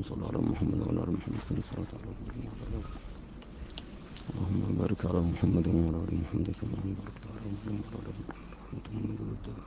صل على محمد وعلى آل محمد كما صليت على إبراهيم وعلى آل إبراهيم. اللهم بارك على محمد وعلى آل محمد كما باركت على إبراهيم وعلى آل إبراهيم.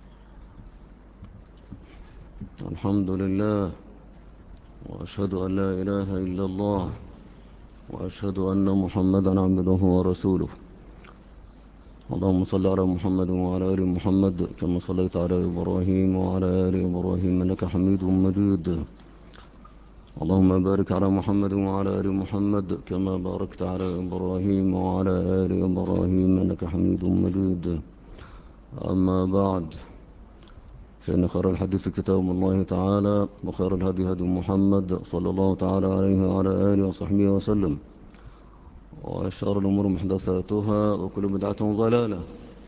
الحمد لله، وأشهد أن لا إله إلا الله، وأشهد أن محمدا عبده ورسوله. اللهم صل على محمد وعلى آل محمد كما صليت على إبراهيم وعلى آل إبراهيم إنك حميد مجيد. اللهم بارك على محمد وعلى آل محمد كما باركت على إبراهيم وعلى آل إبراهيم إنك حميد مجيد. أما بعد، فإن خير الحديث كتاب الله تعالى، وخير الهدي هدي محمد صلى الله تعالى عليه وعلى آله وصحبه وسلم، وشر الأمور محدثاتها، وكل بدعة ضلالة.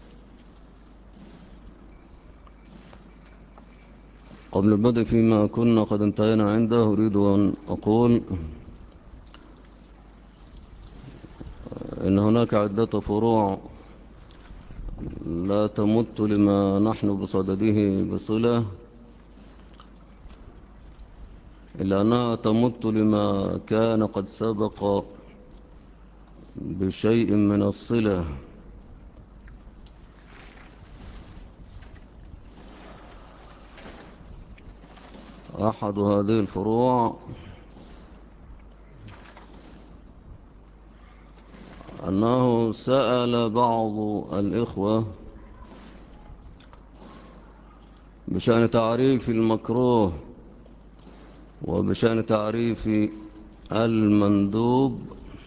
قبل البدء فيما كنا قد انتهينا عنده، أريد أن أقول إن هناك عدة فروع لا تمت لما نحن بصدده بصلة، إلا أنها تمت لما كان قد سبق بشيء من الصلة. أحد هذه الفروع أنه سأل بعض الإخوة بشأن تعريف المكروه وبشأن تعريف المندوب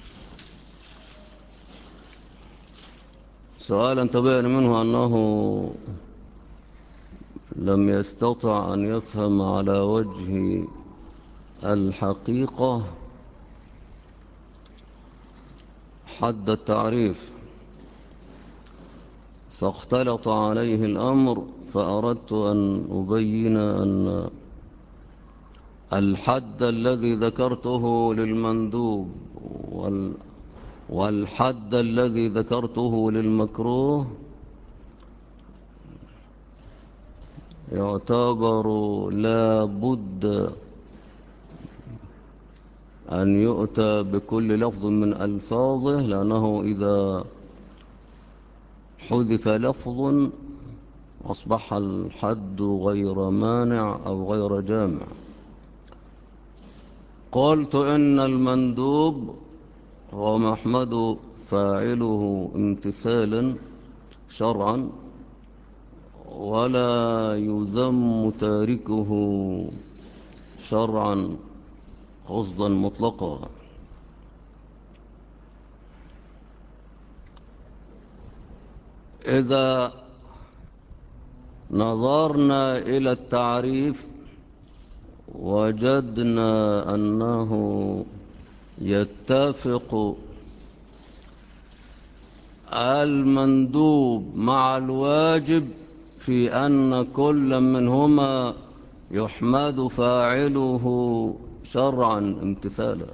سؤالا تبين منه أنه لم يستطع أن يفهم على وجه الحقيقة حد التعريف، فاختلط عليه الأمر، فأردت أن أبين أن الحد الذي ذكرته للمندوب والحد الذي ذكرته للمكروه يعتبر لا بد أن يؤتى بكل لفظ من ألفاظه، لأنه إذا حذف لفظ أصبح الحد غير مانع أو غير جامع. قلت إن المندوب هو ما يحمد فاعله امتثالا شرعا، ولا يذم تاركه شرعا قصدا مطلقا. إذا نظرنا إلى التعريف وجدنا أنه يتفق المندوب مع الواجب في أن كل منهما يحمد فاعله شرعا امتثالا،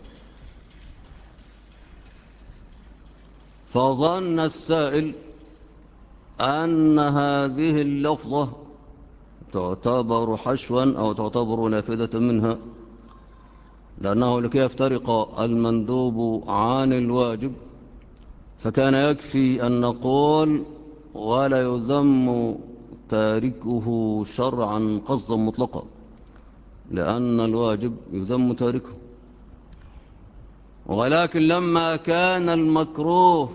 فظن السائل أن هذه اللفظة تعتبر حشوا أو تعتبر نافذة منها، لأنه لكي يفترق المندوب عن الواجب فكان يكفي أن نقول ولا يذم تاركه شرعا قصدا مطلقا، لأن الواجب يذم تاركه. ولكن لما كان المكروه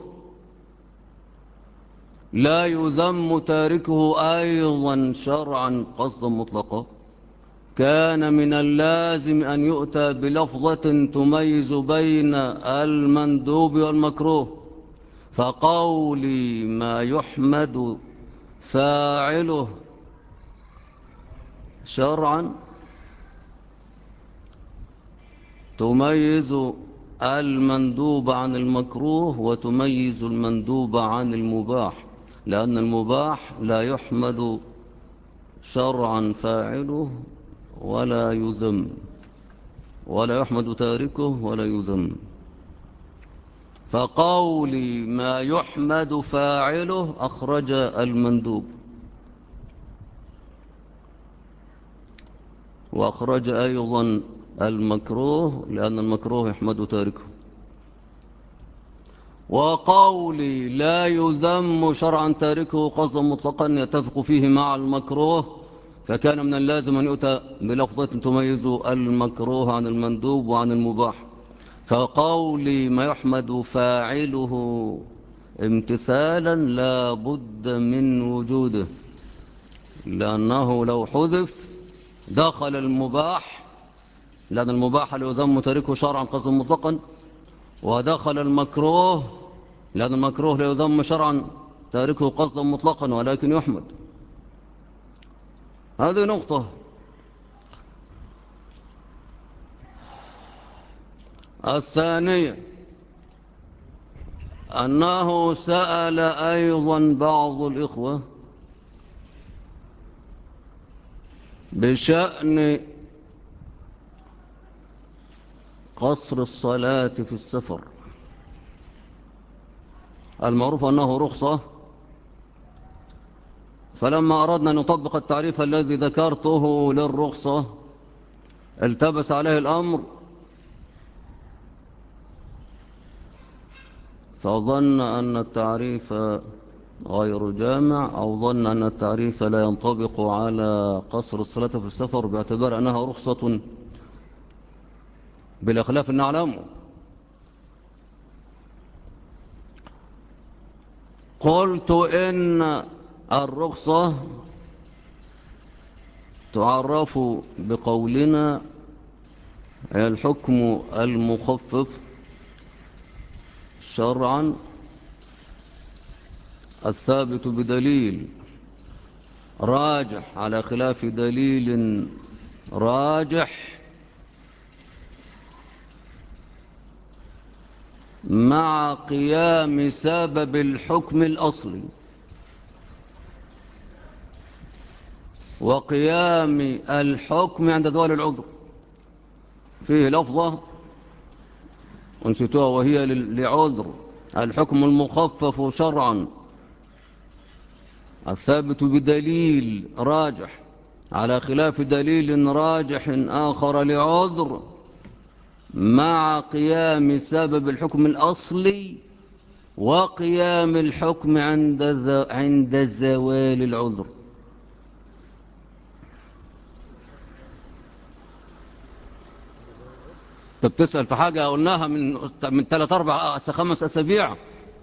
لا يذم تاركه أيضا شرعا قصدا مطلقا، كان من اللازم أن يؤتى بلفظة تميز بين المندوب والمكروه. فقولي ما يحمد فاعله شرعا تميز المندوب عن المكروه وتميز المندوب عن المباح، لأن المباح لا يحمد شرعا فاعله ولا يذم، ولا يحمد تاركه ولا يذم. فقولي ما يحمد فاعله أخرج المندوب، وأخرج أيضا المكروه لأن المكروه يحمد تاركه. وقولي لا يذم شرعا تاركه قصدا مطلقا يتفق فيه مع المكروه، فكان من اللازم أن يؤتى بلفظة تميز المكروه عن المندوب وعن المباح. فقولي ما يحمد فاعله امتثالا لا بد من وجوده، لأنه لو حذف دخل المباح، لأن المباح لا يذم تاركه شرعا قصدا مطلقا، ودخل المكروه لأن المكروه لا يذم شرعا تاركه قصدا مطلقا ولكن يحمد. هذه نقطة. الثانية أنه سأل أيضا بعض الإخوة بشأن قصر الصلاة في السفر. المعروف أنه رخصة، فلما أردنا أن نطبق التعريف الذي ذكرته للرخصة التبس عليه الأمر، فظن أن التعريف غير جامع، أو ظن أن التعريف لا ينطبق على قصر الصلاة في السفر باعتبار أنها رخصة بالأخلاف نعلمه. قلت إن الرخصة تعرف بقولنا الحكم المخفف شرعا الثابت بدليل راجح على خلاف دليل راجح مع قيام سبب الحكم الأصلي وقيام الحكم عند زوال العذر. فيه لفظة ونسيتوها وهي لعذر: الحكم المخفف شرعا الثابت بدليل راجح على خلاف دليل راجح آخر لعذر مع قيام سبب الحكم الأصلي وقيام الحكم عند زوال العذر. انت بتسأل في حاجة قلناها من 3-4-5 أسابيع.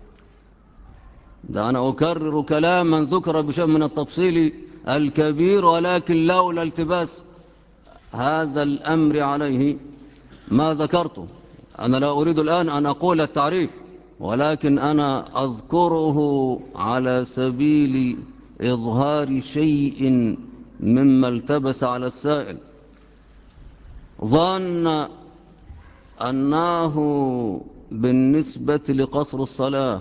ده أنا أكرر كلاما ذكر بشيء من التفصيل الكبير، ولكن لولا التباس هذا الأمر عليه ما ذكرته. أنا لا أريد الآن أن أقول التعريف، ولكن أنا أذكره على سبيل إظهار شيء مما التبس على السائل. ظن أنه بالنسبة لقصر الصلاة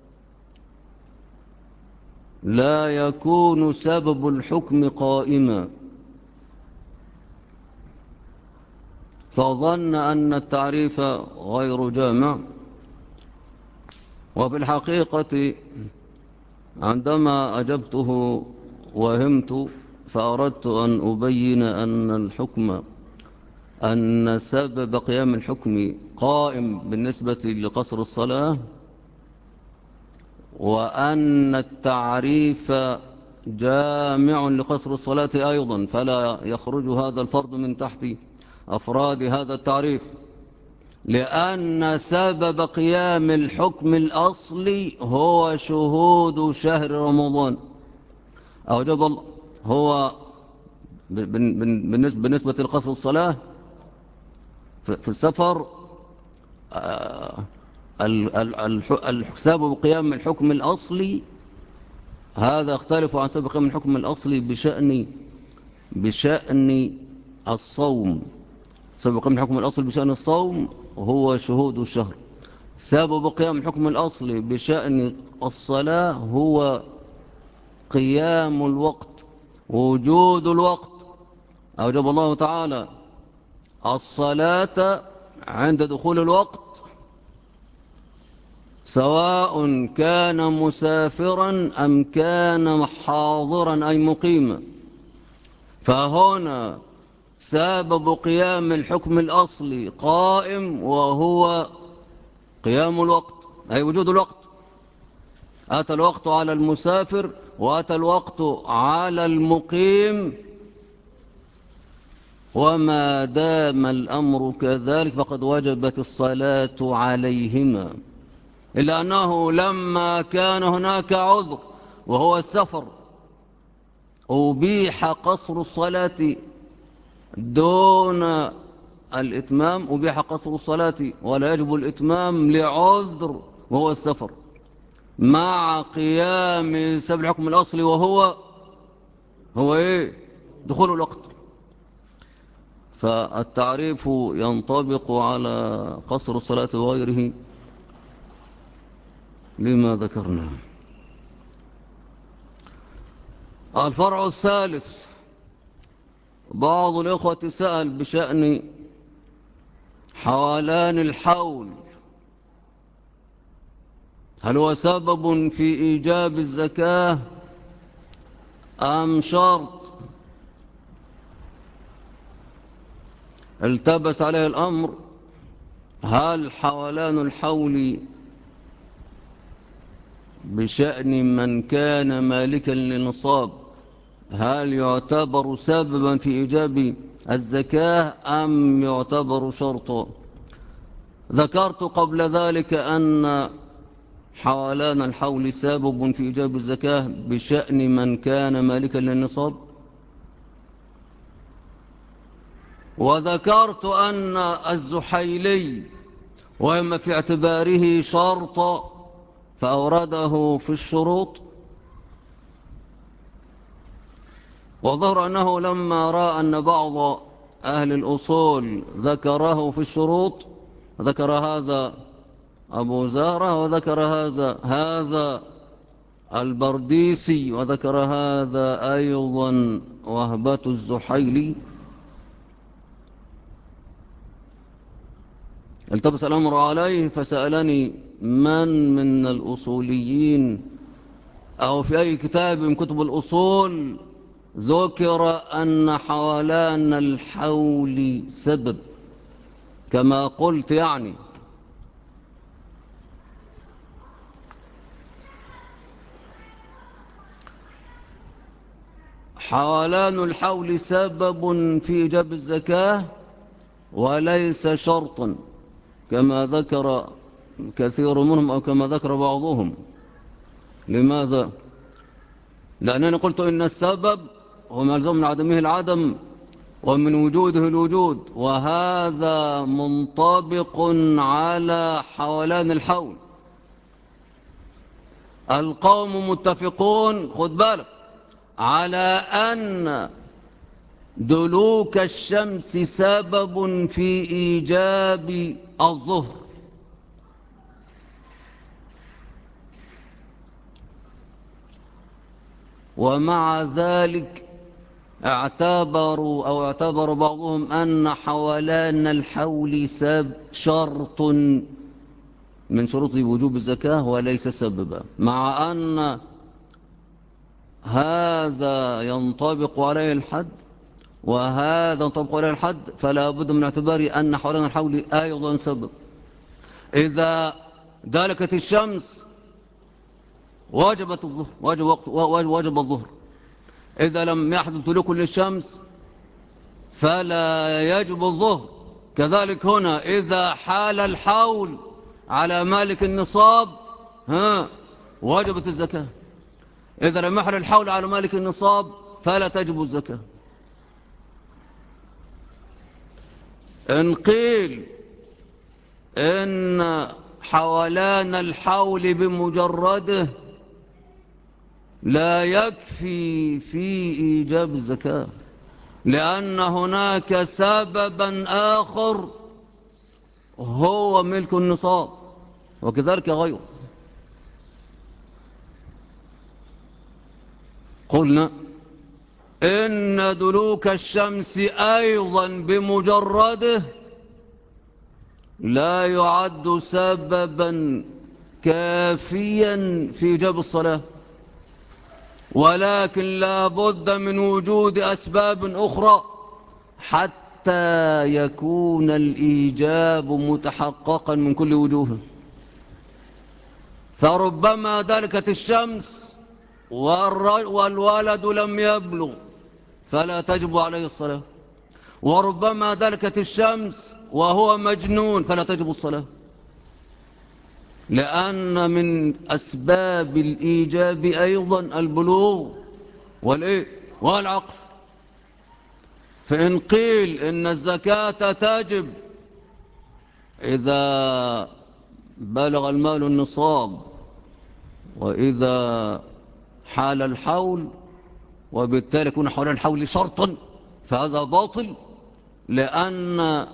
لا يكون سبب الحكم قائما، فظن أن التعريف غير جامع. وفي الحقيقة عندما أجبته وهمت، فأردت أن أبين أن سبب قيام الحكم قائم بالنسبة لقصر الصلاة، وأن التعريف جامع لقصر الصلاة أيضا، فلا يخرج هذا الفرد من تحت أفراد هذا التعريف، لأن سبب قيام الحكم الأصلي هو شهود شهر رمضان. أوجب الله هو بالنسبة لقصر الصلاة في السفر سبب قيام الحكم الأصلي هذا يختلف عن سبب قيام الحكم الأصلي بشأن الصوم. سبب قيام الحكم الأصلي بشأن الصوم هو شهود الشهر. سبب قيام الحكم الأصلي بشأن الصلاة هو قيام الوقت، وجود الوقت. أوجب الله تعالى الصلاة عند دخول الوقت، سواء كان مسافرا أم كان حاضرا أي مقيما. فهنا سبب قيام الحكم الأصلي قائم، وهو قيام الوقت، أي وجود الوقت. أتى الوقت على المسافر وأتى الوقت على المقيم، وما دام الأمر كذلك فقد وجبت الصلاة عليهما، إلا أنه لما كان هناك عذر وهو السفر أبيح قصر الصلاة دون الإتمام، أبيح قصر الصلاة ولا يجب الإتمام لعذر وهو السفر، مع قيام سبب الحكم الأصلي وهو إيه؟ دخول الوقت. فالتعريف ينطبق على قصر الصلاة وغيره لما ذكرنا. الفرع الثالث، بعض الإخوة سأل بشأن حولان الحول، هل هو سبب في إيجاب الزكاة أم شرط؟ التبس عليه الأمر، هل حولان الحول بشأن من كان مالكا للنصاب هل يعتبر سببا في إيجاب الزكاة أم يعتبر شرطا؟ ذكرت قبل ذلك أن حولان الحول سبب في إيجاب الزكاة بشأن من كان مالكا للنصاب، وذكرت أن الزحيلي وإما في اعتباره شرطا فأورده في الشروط، وظهر أنه لما رأى أن بعض أهل الأصول ذكره في الشروط، ذكر هذا أبو زهرة وذكر هذا البرديسي وذكر هذا أيضا وهبة الزحيلي، التبس الأمر عليه فسألني من الأصوليين أو في أي كتاب من كتب الأصول ذكر أن حولان الحول سبب كما قلت. يعني حولان الحول سبب في إيجاب الزكاة وليس شرطا كما ذكر كثير منهم أو كما ذكر بعضهم. لماذا؟ لأنني قلت إن السبب هو ملزوم من عدمه العدم ومن وجوده الوجود، وهذا منطبق على حولان الحول. القوم متفقون، خد بالك، على أن دلوك الشمس سبب في إيجاب الظهر، ومع ذلك اعتبر بعضهم أن حولان الحول شرط من شروط وجوب الزكاة وليس سببا، مع أن هذا ينطبق عليه الحد وهذا ينطبق عليه الحد، فلا بد من اعتبار أن حولان الحول أيضا سبب. إذا دلكت الشمس وجبت الظهر، وجب الظهر. إذا لم يحدث دلوك للشمس فلا يجب الظهر. كذلك هنا إذا حال الحول على مالك النصاب وجبت الزكاة، إذا لم يحل الحول على مالك النصاب فلا تجب الزكاة. إن قيل إن حولان الحول بمجرده لا يكفي في إيجاب الزكاة، لأن هناك سببا آخر هو ملك النصاب وكذلك غيره. قلنا إن دلوك الشمس أيضا بمجرده لا يعد سببا كافيا في إيجاب الصلاة، ولكن لا بد من وجود أسباب أخرى حتى يكون الإيجاب متحققا من كل وجوه. فربما دلكت الشمس والولد لم يبلغ فلا تجب عليه الصلاة، وربما دلكت الشمس وهو مجنون فلا تجب الصلاة، لأن من أسباب الإيجاب أيضا البلوغ والعقل. فإن قيل إن الزكاة تجب إذا بلغ المال النصاب وإذا حال الحول، وبالتالي يكون حول الحول شرطا، فهذا باطل، لأن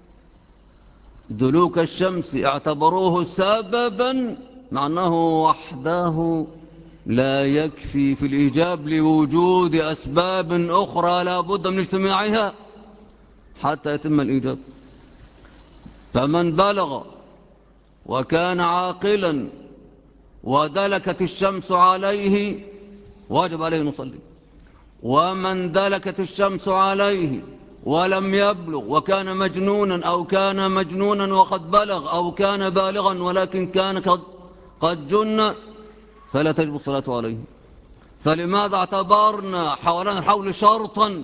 دلوك الشمس اعتبروه سببا مع أنه وحده لا يكفي في الإيجاب لوجود أسباب أخرى لا بد من اجتماعها حتى يتم الإيجاب. فمن بلغ وكان عاقلا ودلكت الشمس عليه واجب عليه أن يصلي، ومن دلكت الشمس عليه ولم يبلغ وكان مجنونا أو كان مجنونا وقد بلغ أو كان بالغا ولكن كان قد جن فلا تجب الصلاة عليه. فلماذا اعتبرنا حولان الحول شرطا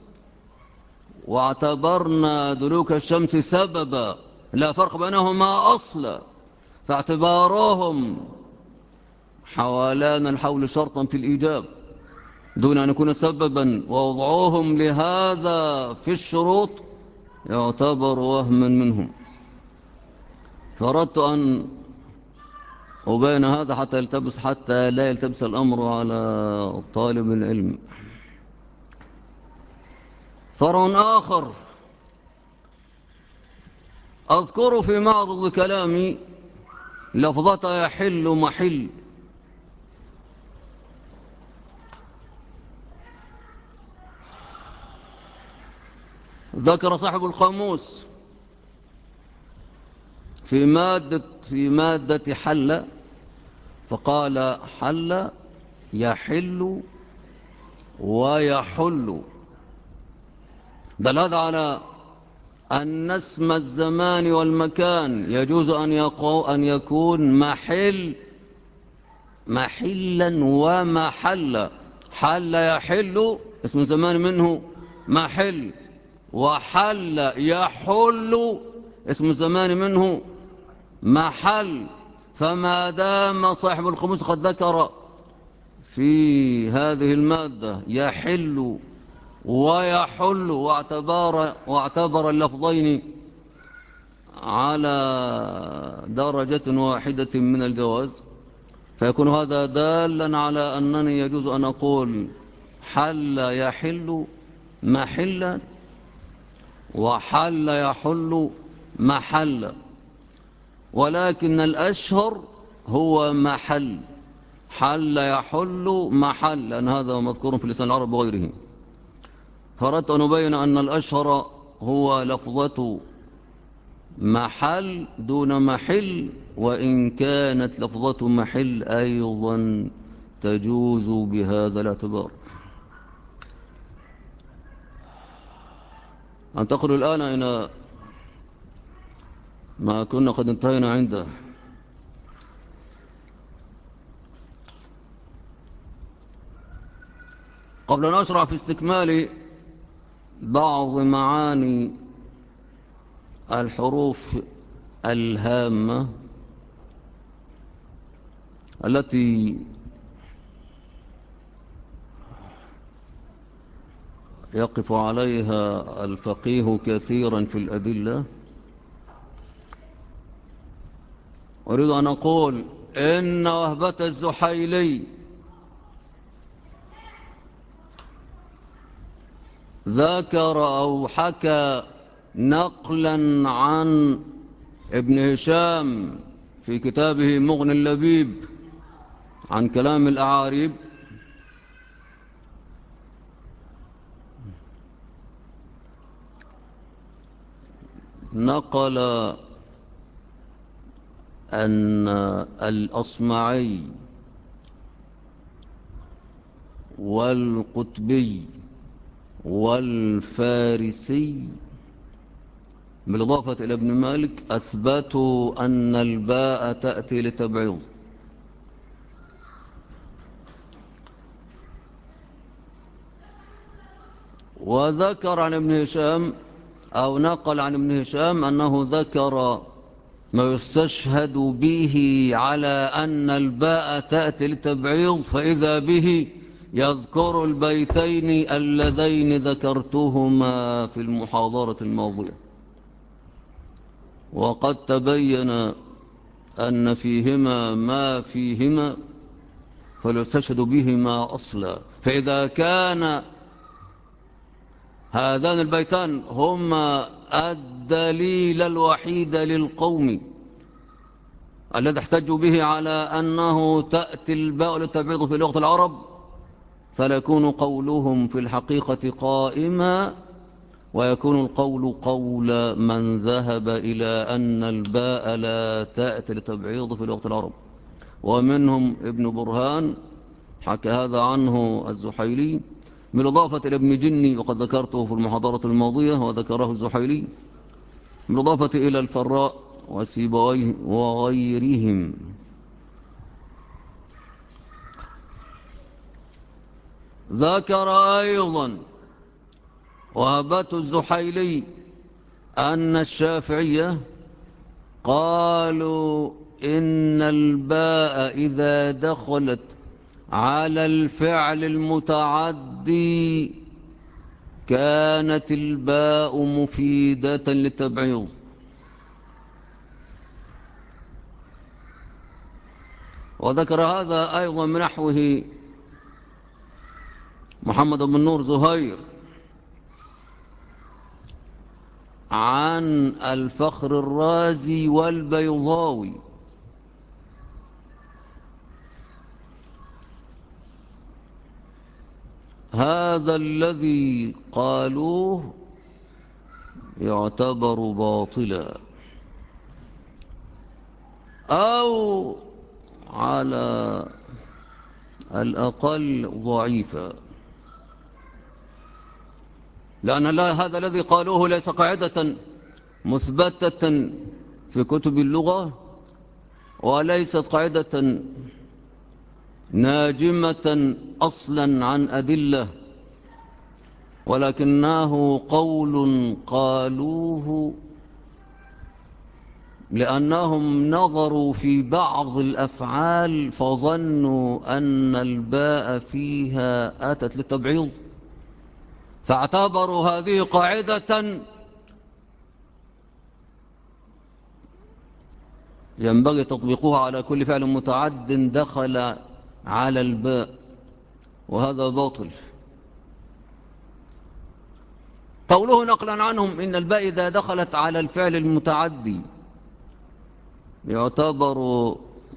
واعتبرنا دلوك الشمس سببا؟ لا فرق بينهما أصلا، فاعتبارهم حولان الحول شرطا في الإيجاب دون أن يكون سببا، ووضعوهم لهذا في الشروط يعتبر وهما منهم. فأردت أن أبين هذا حتى لا يلتبس الأمر على طالب العلم. فرع آخر أذكر في معرض كلامي لفظة يحل محل. ذكر صاحب القاموس في مادة حل، فقال حل يحل ويحل، دل هذا على أن اسم الزمان والمكان يجوز أن يكون محلا ومحلا. حل يحل اسم الزمان منه محل، وحل يحل اسم الزمان منه محل. فما دام صاحب القاموس قد ذكر في هذه المادة يحل ويحل واعتبر اللفظين على درجة واحدة من الجواز، فيكون هذا دالا على أنني يجوز أن أقول حل يحل محلا وحل يحل محلا، ولكن الأشهر هو محل، حل يحل محل، لأن هذا مذكور في لسان العرب وغيره. فأردت أن أبين أن الأشهر هو لفظة محل دون محل، وإن كانت لفظة محل أيضا تجوز بهذا الاعتبار. أنتقل الآن إلى ما كنا قد انتهينا عنده. قبل أن أشرع في استكمال بعض معاني الحروف الهامة التي يقف عليها الفقيه كثيرا في الأدلة، أريد أن أقول إن وهبة الزحيلي ذكر أو حكى نقلا عن ابن هشام في كتابه مغني اللبيب عن كلام الأعاريب نقل أن الأصمعي والقطبي والفارسي بالإضافة إلى ابن مالك أثبتوا أن الباء تأتي لتبعيض. وذكر عن ابن هشام أو نقل عن ابن هشام أنه ذكر ما يستشهد به على أن الباء تأتي لتبعيض، فإذا به يذكر البيتين اللذين ذكرتهما في المحاضرة الماضية، وقد تبين أن فيهما ما فيهما فليستشهد بهما أصلا. فإذا كان هذان البيتان هما الدليل الوحيد للقوم الذي احتجوا به على أنه تأتي الباء للتبعيض في لغة العرب، فليكون قولهم في الحقيقة قائما، ويكون القول قول من ذهب إلى أن الباء لا تأتي للتبعيض في لغة العرب. ومنهم ابن برهان حكى هذا عنه الزحيلي، بالإضافة إلى ابن جني وقد ذكرته في المحاضرة الماضية وذكره الزحيلي، بالإضافة إلى الفراء وسيبويه وغيرهم. ذكر أيضا وهبت الزحيلي أن الشافعية قالوا إن الباء إذا دخلت على الفعل المتعدي كانت الباء مفيدة للتبعيض. وذكر هذا أيضا من نحوه محمد بن نور زهير عن الفخر الرازي والبيضاوي. هذا الذي قالوه يعتبر باطلا أو على الأقل ضعيفا، لأن هذا الذي قالوه ليس قاعدة مثبتة في كتب اللغة، وليست قاعدة ناجمة أصلا عن أدلة، ولكنه قول قالوه لأنهم نظروا في بعض الأفعال فظنوا أن الباء فيها أتت للتبعيض، فاعتبروا هذه قاعدة ينبغي تطبيقها على كل فعل متعد دخل على الباء، وهذا باطل. قوله نقلا عنهم إن الباء إذا دخلت على الفعل المتعدي يعتبر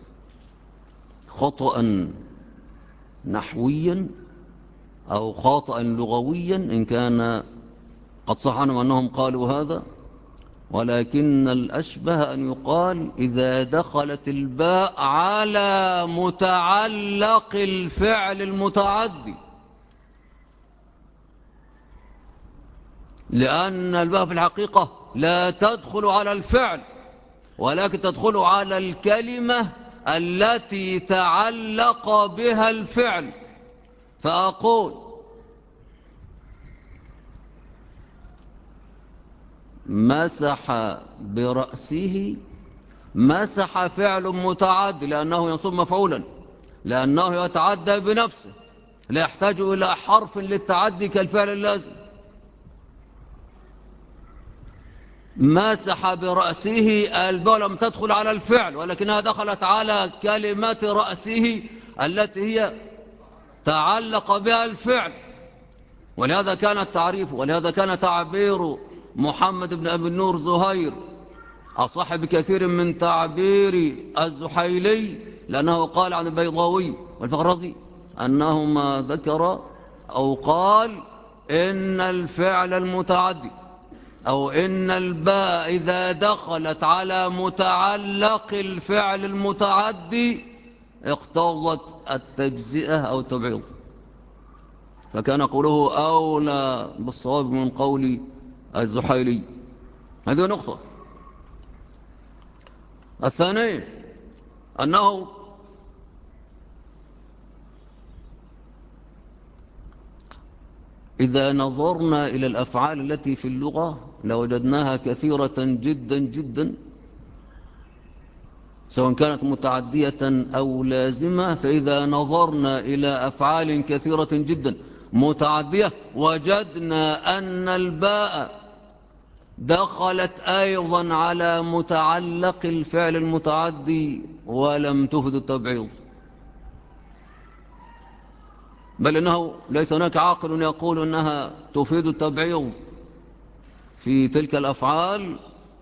خطأ نحويا أو خطأ لغويا، إن كان قد صح عنهم أنهم قالوا هذا، ولكن الأشبه أن يقال إذا دخلت الباء على متعلق الفعل المتعدي، لأن الباء في الحقيقة لا تدخل على الفعل ولكن تدخل على الكلمة التي تعلق بها الفعل. فأقول مسح برأسه، مسح فعل متعدي لأنه ينصب مفعولا، لأنه يتعدى بنفسه لا يحتاج إلى حرف للتعدي كالفعل اللازم. مسح برأسه الباء لم تدخل على الفعل ولكنها دخلت على كلمة رأسه التي هي تعلق بها الفعل، ولهذا كان التعريف ولهذا كان تعبير محمد بن أبي النور زهير أصح بكثير من تعبير الزحيلي، لأنه قال عن البيضاوي والفخرزي أنهما ذكر أو قال إن الفعل المتعدي أو إن الباء إذا دخلت على متعلق الفعل المتعدي اقتضت التجزئة أو التبعيض. فكان قوله أولى بالصواب من قول الزحيلي. هذه نقطة. الثانية أنه إذا نظرنا إلى الأفعال التي في اللغة لوجدناها كثيرة جدا جدا، سواء كانت متعدية أو لازمة. فإذا نظرنا إلى أفعال كثيرة جدا متعدية وجدنا أن الباء دخلت أيضا على متعلق الفعل المتعدي ولم تفد التبعيض، بل إنه ليس هناك عاقل يقول أنها تفيد التبعيض في تلك الأفعال،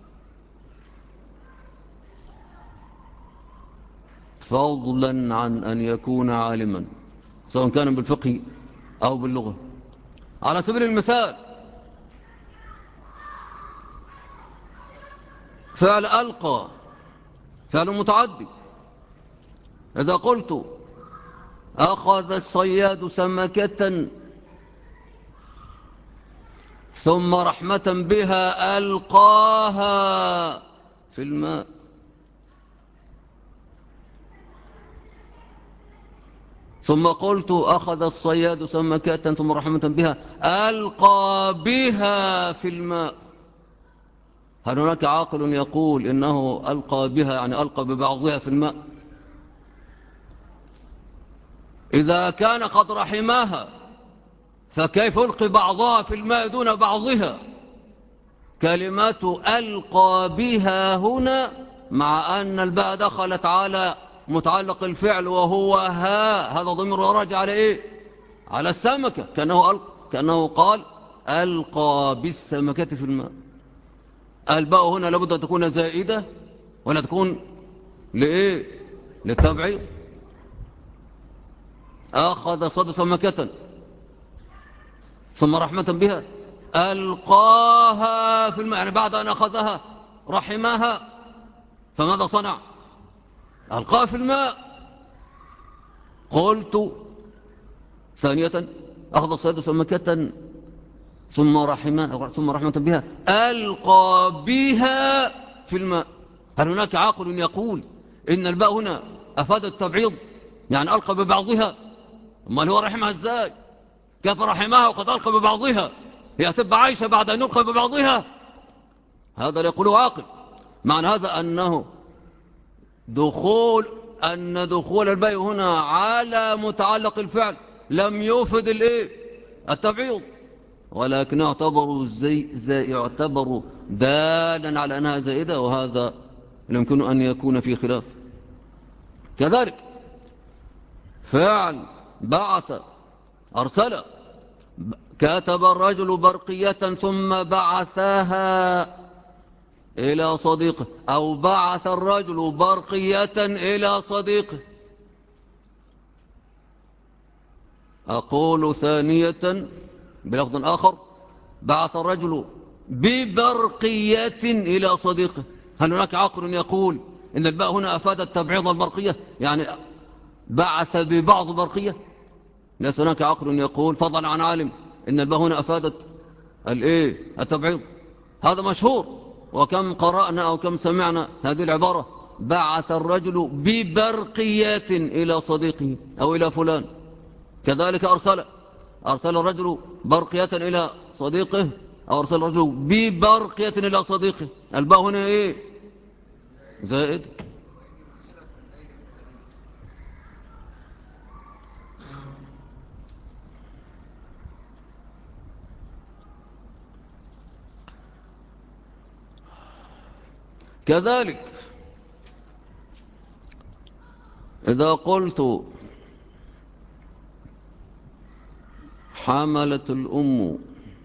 فضلا عن أن يكون عالما سواء كان بالفقه أو باللغة. على سبيل المثال فعل ألقى فعل متعدي. إذا قلت أخذ الصياد سمكة ثم رحمة بها ألقاها في الماء، ثم قلت أخذ الصياد سمكة ثم رحمة بها ألقى بها في الماء، هل هناك عاقل يقول إنه ألقى بها يعني ألقى ببعضها في الماء؟ إذا كان قد رحماها فكيف ألقي بعضها في الماء دون بعضها؟ كلمات ألقى بها هنا مع أن الباء دخلت على متعلق الفعل وهو ها، هذا ضمير راجع على إيه؟ على السمكة، كأنه قال ألقى بالسمكة في الماء. الباء هنا لابد أن تكون زائدة ولا تكون لإيه؟ للتبعيض. أخذ صد سمكة ثم رحمة بها ألقاها في الماء، يعني بعد أن أخذها رحمها فماذا صنع؟ ألقاها في الماء. قلت ثانية أخذ الصيد سمكة ثم رحمة بها ألقى بها في الماء، هل هناك عاقل يقول إن الباء هنا أفادت التبعيض يعني ألقى ببعضها؟ أما هو رحمها إزاي؟ كيف رحمها وقد ألقى ببعضها؟ هي تبقى عايشة بعد أن يلقى ببعضها؟ هذا لا يقوله عاقل. معنى هذا أن دخول الباء هنا على متعلق الفعل لم يفد التبعيض، ولكن يعتبر دالا على أنها زائدة، وهذا يمكن أن يكون في خلاف. كذلك فعل بعث أرسل، كتب الرجل برقية ثم بعثها إلى صديقه، أو بعث الرجل برقية إلى صديقه. أقول ثانية بلفظ آخر بعث الرجل ببرقية إلى صديقه، هل هناك عاقل يقول إن الباء هنا أفادت تبعيض البرقية يعني بعث ببعض برقية؟ ليس هناك عاقل يقول فضلا عن عالم إن الباء هنا أفادت التبعيض. هذا مشهور، وكم قرأنا أو كم سمعنا هذه العبارة بعث الرجل ببرقيات إلى صديقه أو إلى فلان. كذلك أرسل الرجل برقية إلى صديقه أو أرسل الرجل ببرقية إلى صديقه، الباء هنا زائد. كذلك إذا قلت حملت الأم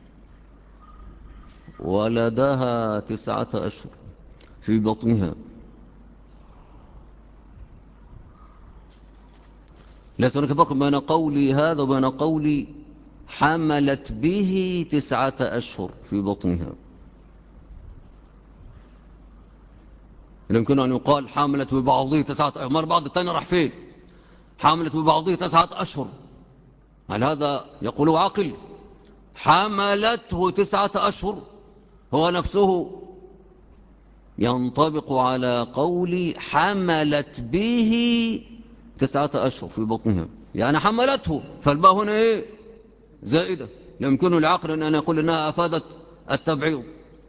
ولدها 9 أشهر في بطنها، ليس هناك فرق بين قولي هذا وبين قولي حملت به 9 أشهر في بطنها. يمكن أن يقال حملت ببعضه 9 أشهر، بعض الثاني راح فين؟ حملت ببعضه 9 أشهر هل هذا يقول عاقل؟ حملته 9 أشهر، هو نفسه ينطبق على قول حملت به 9 أشهر في بطنها، يعني حملته، فالباء هنا إيه؟ زائدة. يمكن العقل أن يقول إنها أفادت التبعيض.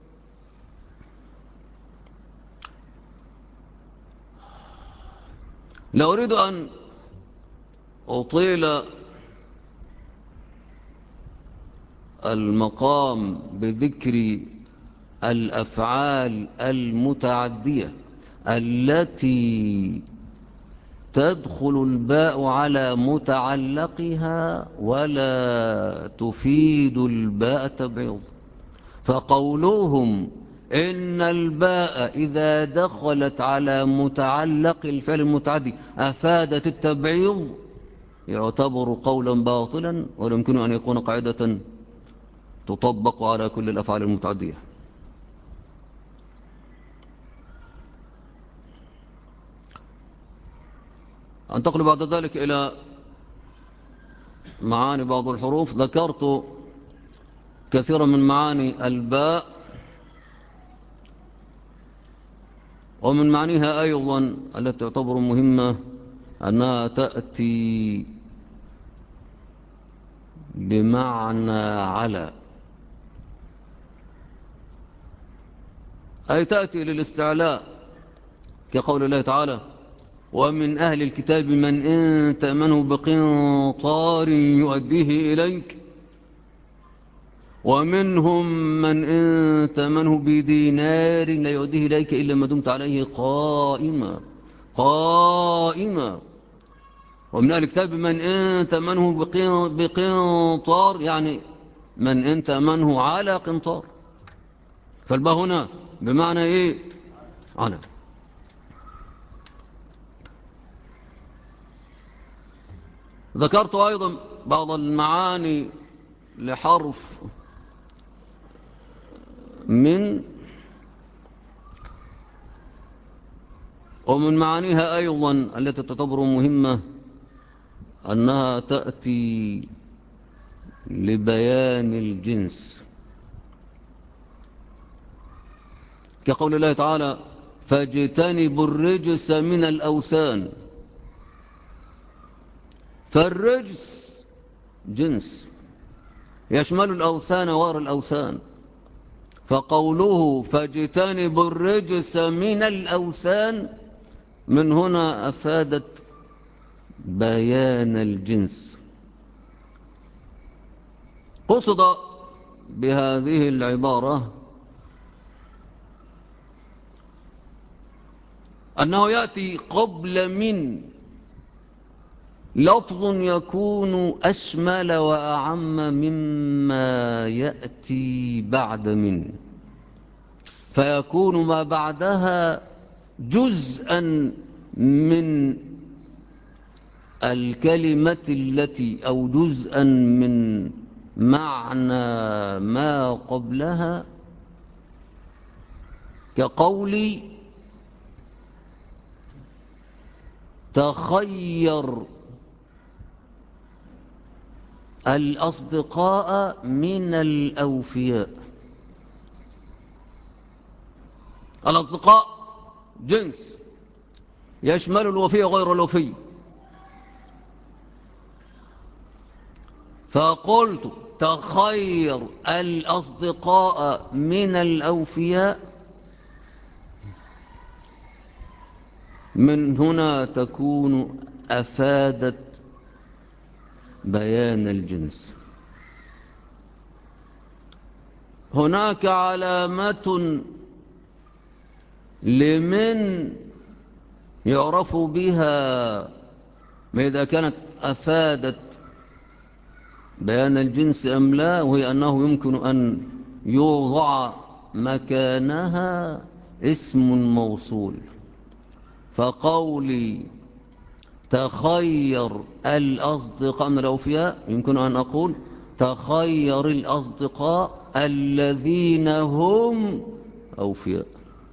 لا أريد أن أطيل المقام بذكر الأفعال المتعدية التي تدخل الباء على متعلقها ولا تفيد الباء تبعيض. فقولهم إن الباء إذا دخلت على متعلق الفعل المتعدي أفادت التبعيض يعتبر قولا باطلا، ولا يمكن أن يكون قاعدة تطبق على كل الأفعال المتعدية. أنتقل بعد ذلك إلى معاني بعض الحروف. ذكرت كثيرا من معاني الباء، ومن معانيها أيضا التي تعتبر مهمة أنها تأتي بمعنى على، أي تأتي للاستعلاء، كقول الله تعالى: ومن أهل الكتاب من إن تأمنه بقنطار يؤديه إليك ومنهم من إن تأمنه بدينار لا يؤديه إليك إلا ما دمت عليه قائما. ومن أهل الكتاب من إن تأمنه بقنطار، يعني من إن تأمنه على قنطار، فالباء هنا بمعنى إيه؟ على. ذكرت أيضا بعض المعاني لحرف من، ومن معانيها أيضا التي تعتبر مهمة أنها تأتي لبيان الجنس، كقول الله تعالى: فاجتنبوا الرجس من الأوثان. فالرجس جنس يشمل الأوثان وغير الأوثان، فقوله فاجتنبوا الرجس من الأوثان من هنا أفادت بيان الجنس. قصد بهذه العبارة أنه يأتي قبل من لفظ يكون أشمل وأعم مما يأتي بعد من، فيكون ما بعدها جزءا من الكلمة التي، أو جزءا من معنى ما قبلها، كقولي تخير الأصدقاء من الأوفياء. الأصدقاء جنس يشمل الوفي وغير الوفي، فقلت تخير الأصدقاء من الأوفياء، من هنا تكون أفادت بيان الجنس. هناك علامة لمن يعرف بها ما إذا كانت أفادت بيان الجنس أم لا، وهي أنه يمكن أن يوضع مكانها اسم موصول. فقولي تخير الأصدقاء من الأوفياء يمكن أن أقول تخير الأصدقاء الذين هم أوفياء.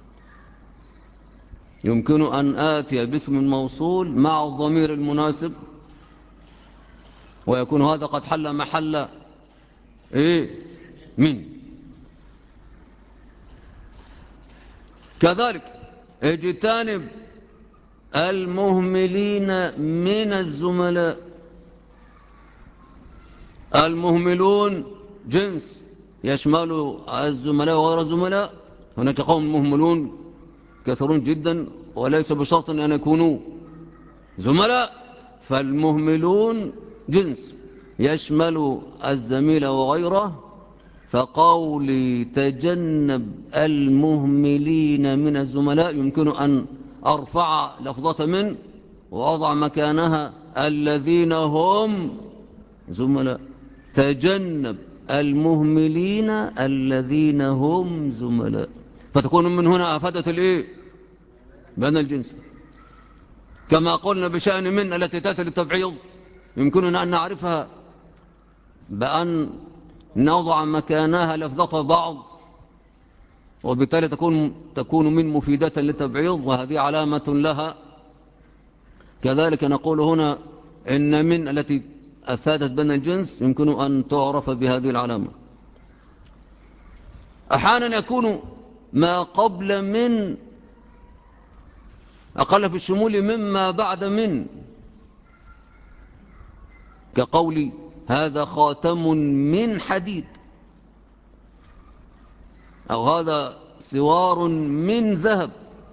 يمكن أن آتي باسم موصول مع الضمير المناسب ويكون هذا قد حل محل إيه؟ من. كذلك اجتنب المهملين من الزملاء. المهملون جنس يشمل الزملاء وغير الزملاء. هناك قوم مهملون كثيرون جدا وليس بشرط أن يكونوا زملاء، فالمهملون جنس يشمل الزميل وغيره. فقولي تجنب المهملين من الزملاء يمكن أن أرفع لفظة من وأضع مكانها الذين هم زملاء. تجنب المهملين الذين هم زملاء، فتكون من هنا أفادت الإيه؟ بين الجنس. كما قلنا بشأن من التي تأتي للتبعيض يمكننا أن نعرفها بأن نضع مكانها لفظة بعض، وبالتالي تكون من مفيدة للتبعيض، وهذه علامة لها. كذلك نقول هنا إن من التي أفادت بين الجنس يمكن أن تعرف بهذه العلامة. أحيانا يكون ما قبل من أقل في الشمول مما بعد من، كقولي هذا خاتم من حديد، أو هذا سوار من ذهب.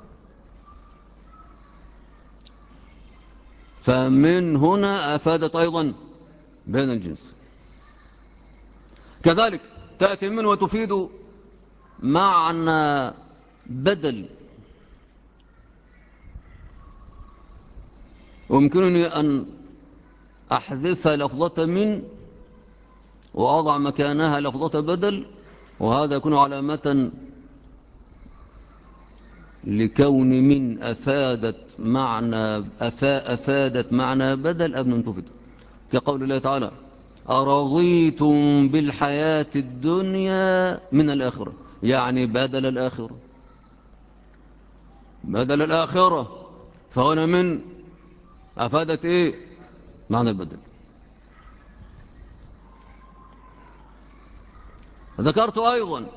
فمن هنا أفادت أيضا بين الجنس. كذلك تأتي من وتفيد معنى بدل. ويمكنني أن أحذف لفظة من وأضع مكانها لفظة بدل، وهذا يكون علامة لكون من أفادت معنى بدل أبن تفيد، كقول الله تعالى أرضيتم بالحياة الدنيا من الآخرة، يعني بدل الآخرة. فهنا من أفادت إيه؟ معنى البدل. ذكرت أيضا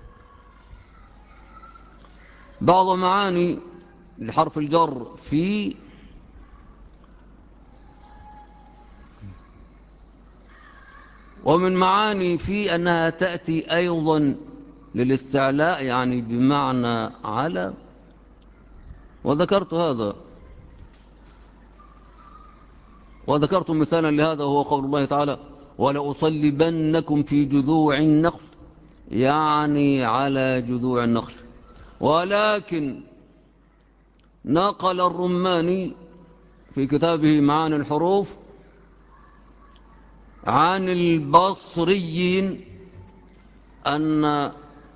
بعض معاني لحرف الجر في، ومن معاني في أنها تأتي أيضا للاستعلاء، يعني بمعنى على. وذكرت هذا، وذكرت مثالا لهذا وهو قول الله تعالى ولأصلبنكم في جذوع النخل، يعني على جذوع النخل. ولكن نقل الرماني في كتابه معاني الحروف عن البصريين أن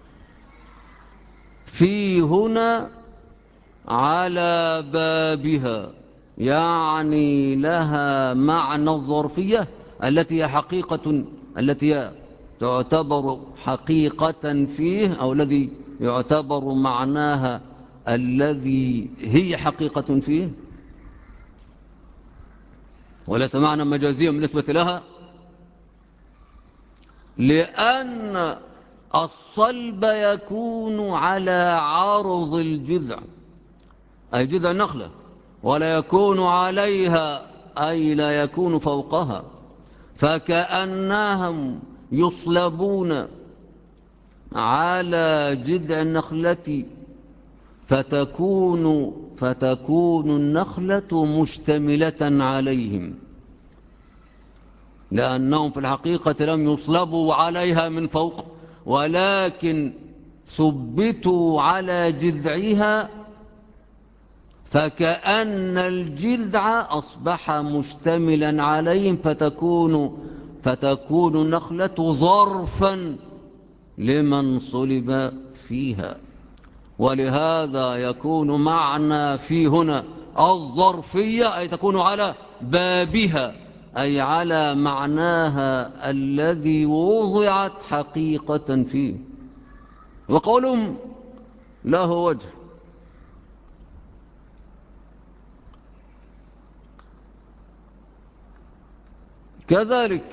في هنا على بابها، يعني لها معنى الظرفية التي تعتبر حقيقة فيه، أو الذي يعتبر معناها الذي هي حقيقة فيه، وليس معنى مجازيا بالنسبة لها. لأن الصلب يكون على عرض الجذع، أي جذع النخلة، ولا يكون عليها، أي لا يكون فوقها. فكأنهم يصلبون على جذع النخلة فتكون النخلة مشتملة عليهم، لأنهم في الحقيقة لم يصلبوا عليها من فوق، ولكن ثبتوا على جذعها، فكأن الجذع أصبح مشتملا عليهم، فتكون النخلة ظرفا لمن صلب فيها. ولهذا يكون معنى في هنا الظرفية، أي تكون على بابها، أي على معناها الذي وضعت حقيقة فيه. وقولهم له وجه، كذلك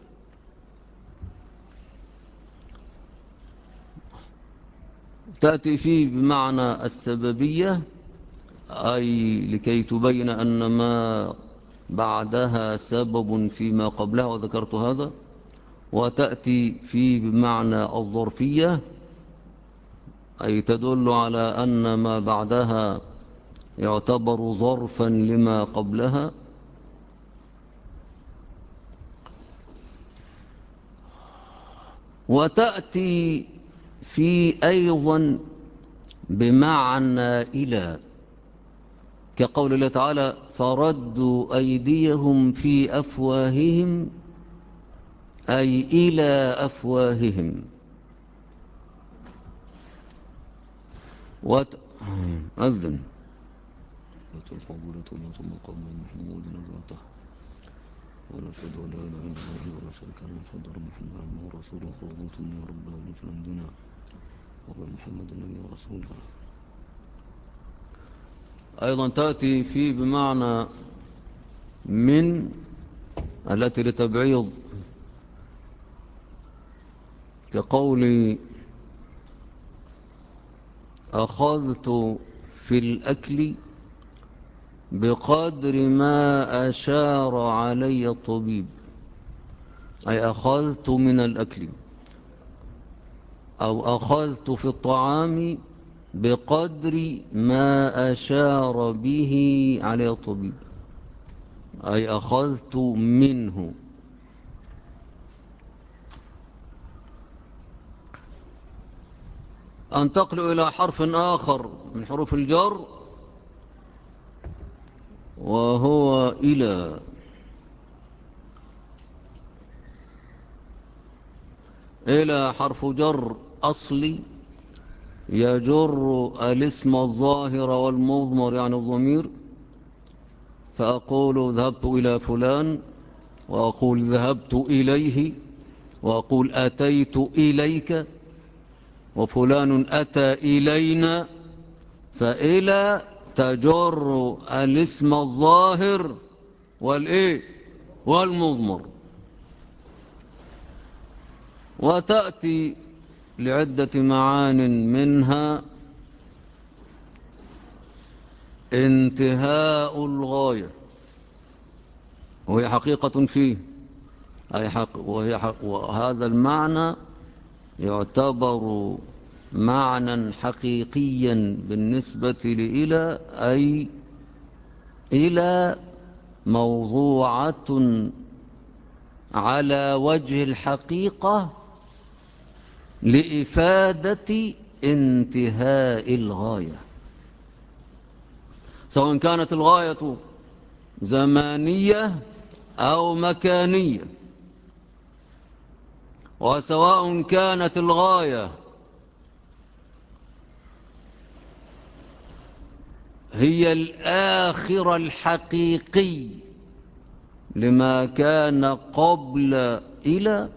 تأتي فيه بمعنى السببية، أي لكي تبين أن ما بعدها سبب فيما قبلها، وذكرت هذا. وتأتي فيه بمعنى الظرفية، أي تدل على أن ما بعدها يعتبر ظرفا لما قبلها. وتأتي في أيضا بمعنى إلى، كقول الله تعالى: فردوا أيديهم في أفواههم، أي إلى أفواههم. أذن ونشهد أن لا إله إلا الله ولا شريك له ونشهد أن محمدا عبده ورسوله رضيت من ربه ونفعل دونه وقال محمد النبي ورسوله. أيضا تأتي في بمعنى من التي لتبعيض، كقول أخذت في الأكل بقدر ما أشار علي الطبيب، أي أخذت من الأكل، أو أخذت في الطعام بقدر ما أشار به علي الطبيب، أي أخذت منه. أنتقل إلى حرف آخر من حروف الجر، وهو إلى. إلى حرف جر أصلي يجر الاسم الظاهر والمضمر، يعني الضمير. فأقول ذهبت إلى فلان، وأقول ذهبت إليه، وأقول أتيت إليك، وفلان أتى إلينا. فإلى تجر الاسم الظاهر والمضمر. وتأتي لعدة معان، منها انتهاء الغاية، وهي حقيقة فيه، وهذا المعنى يعتبر معنى حقيقيا بالنسبة لإلى، أي إلى موضوعة على وجه الحقيقة لإفادة انتهاء الغاية، سواء كانت الغاية زمانية أو مكانية، وسواء كانت الغاية هي الآخر الحقيقي لما كان قبل إلى،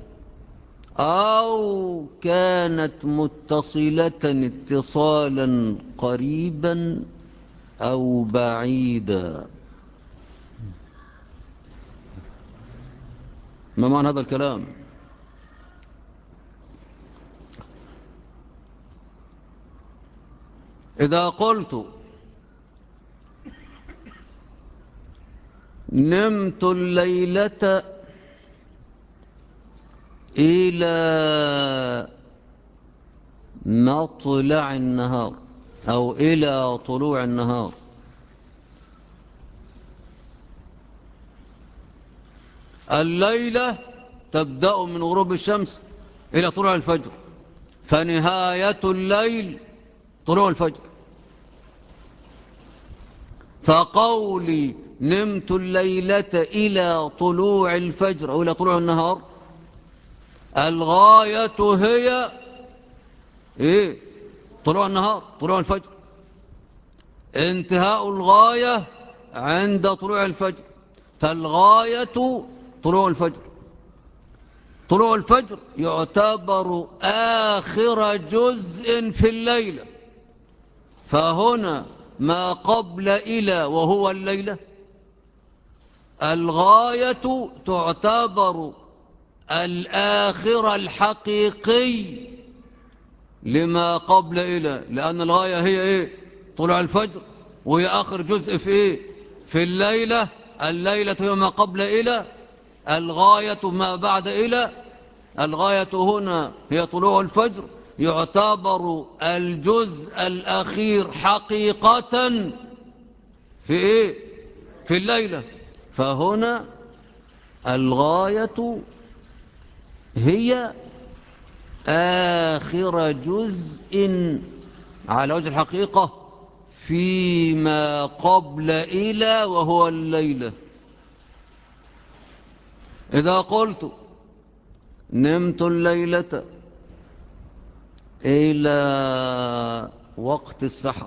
أو كانت متصلة اتصالا قريبا أو بعيدا. ما معنى هذا الكلام؟ إذا قلت نمت الليلة إلى مطلع النهار، أو إلى طلوع النهار، الليلة تبدأ من غروب الشمس إلى طلوع الفجر، فنهاية الليل طلوع الفجر. فقولي نمت الليلة إلى طلوع الفجر أو إلى طلوع النهار، الغاية هي طلوع النهار، طلوع الفجر. انتهاء الغاية عند طلوع الفجر، فالغاية طلوع الفجر. طلوع الفجر يعتبر آخر جزء في الليلة، فهنا ما قبل إلى وهو الليلة، الغاية تعتبر الآخر الحقيقي لما قبل إلى، لأن الغاية هي إيه؟ طلوع الفجر، وهي آخر جزء في إيه؟ في الليلة. الليلة هي ما قبل إلى، الغاية ما بعد إلى. الغاية هنا هي طلوع الفجر، يعتبر الجزء الأخير حقيقة في إيه؟ في الليلة. فهنا الغاية هي آخر جزء على وجه الحقيقة فيما قبل إلى، وهو الليلة. إذا قلت نمت الليلة إلى وقت السحر،